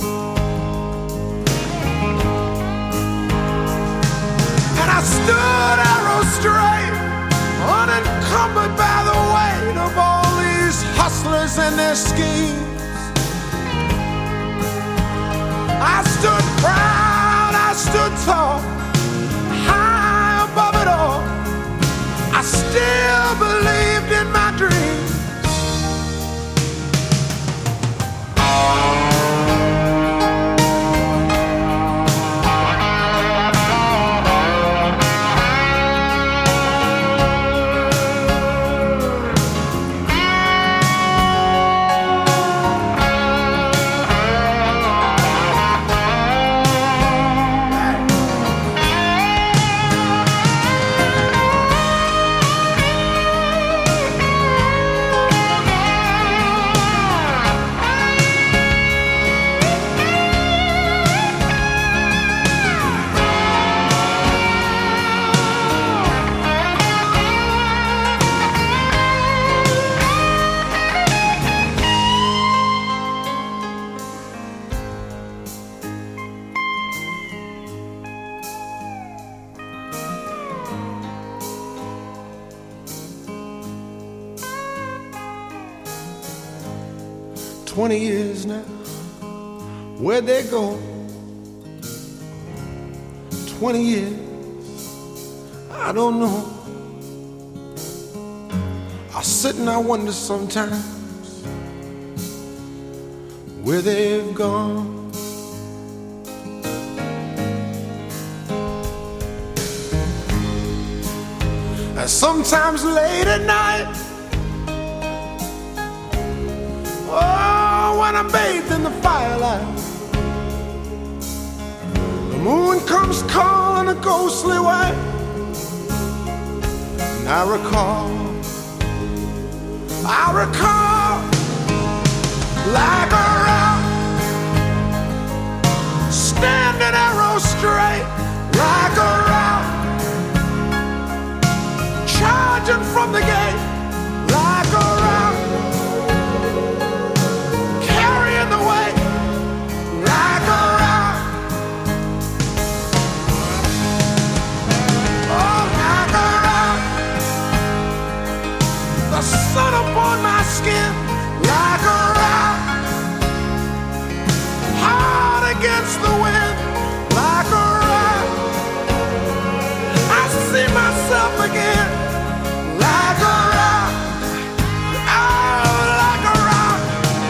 And I stood arrow straight, unencumbered by the weight of all these hustlers and their schemes. I stood proud, I stood tall, high above it all. I still believed in my dreams. Twenty years now, where'd they go? Twenty years, I don't know. I sit and I wonder sometimes where they've gone. And sometimes late at night, oh, when I'm bathed in the firelight, the moon comes calling a ghostly way, and I recall, I recall, like a rock, standing arrow straight, like a rock, charging from the gate, like a rock, carrying the weight, like a rock, oh, like a rock, the sun upon my skin, like a rock, hard against the wind, like a rock, I see myself again. Like a rock, oh, like a rock.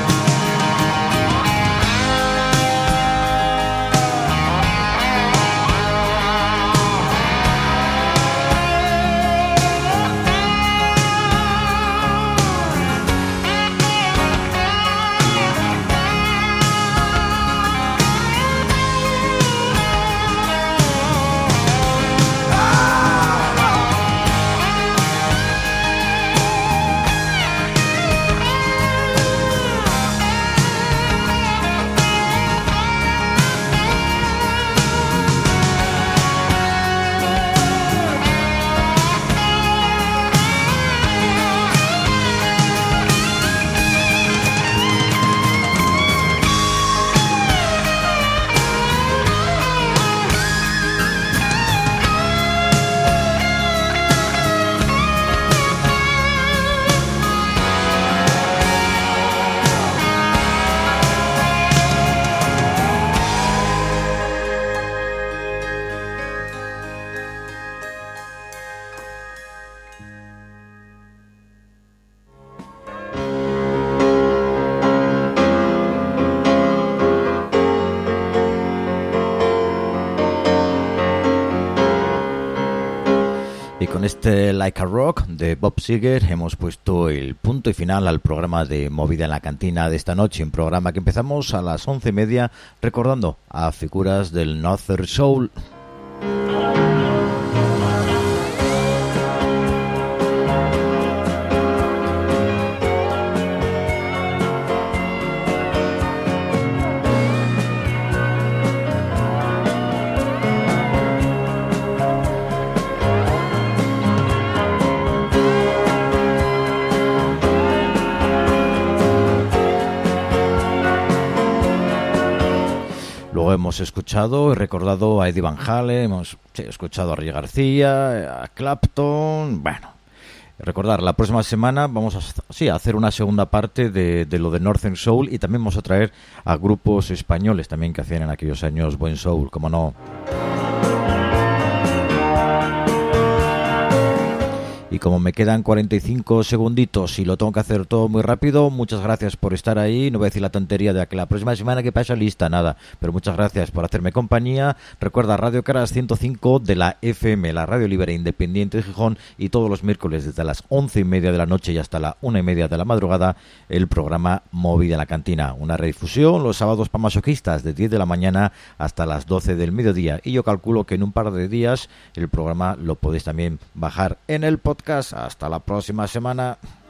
Este Like a Rock de Bob Seger hemos puesto el punto y final al programa de Movida en la Cantina de esta noche, un programa que empezamos a las once y media recordando a figuras del Northern Soul. Hemos escuchado y recordado a Eddie Van Halen, hemos sí, escuchado a Ray García, a Clapton. Bueno, recordar, la próxima semana vamos a, sí, a hacer una segunda parte de, de lo de Northern Soul, y también vamos a traer a grupos españoles también que hacían en aquellos años buen soul, como no. Y como me quedan cuarenta y cinco segunditos y lo tengo que hacer todo muy rápido, muchas gracias por estar ahí. No voy a decir la tontería de que la próxima semana que pasa lista, nada. Pero muchas gracias por hacerme compañía. Recuerda, Radio Caras ciento cinco de la F M, la radio libre independiente de Gijón, y todos los miércoles desde las once y media de la noche y hasta la una y media de la madrugada, el programa Movida en la Cantina. Una redifusión los sábados para masoquistas de diez de la mañana hasta las doce del mediodía. Y yo calculo que en un par de días el programa lo podéis también bajar en el podcast. Hasta la próxima semana.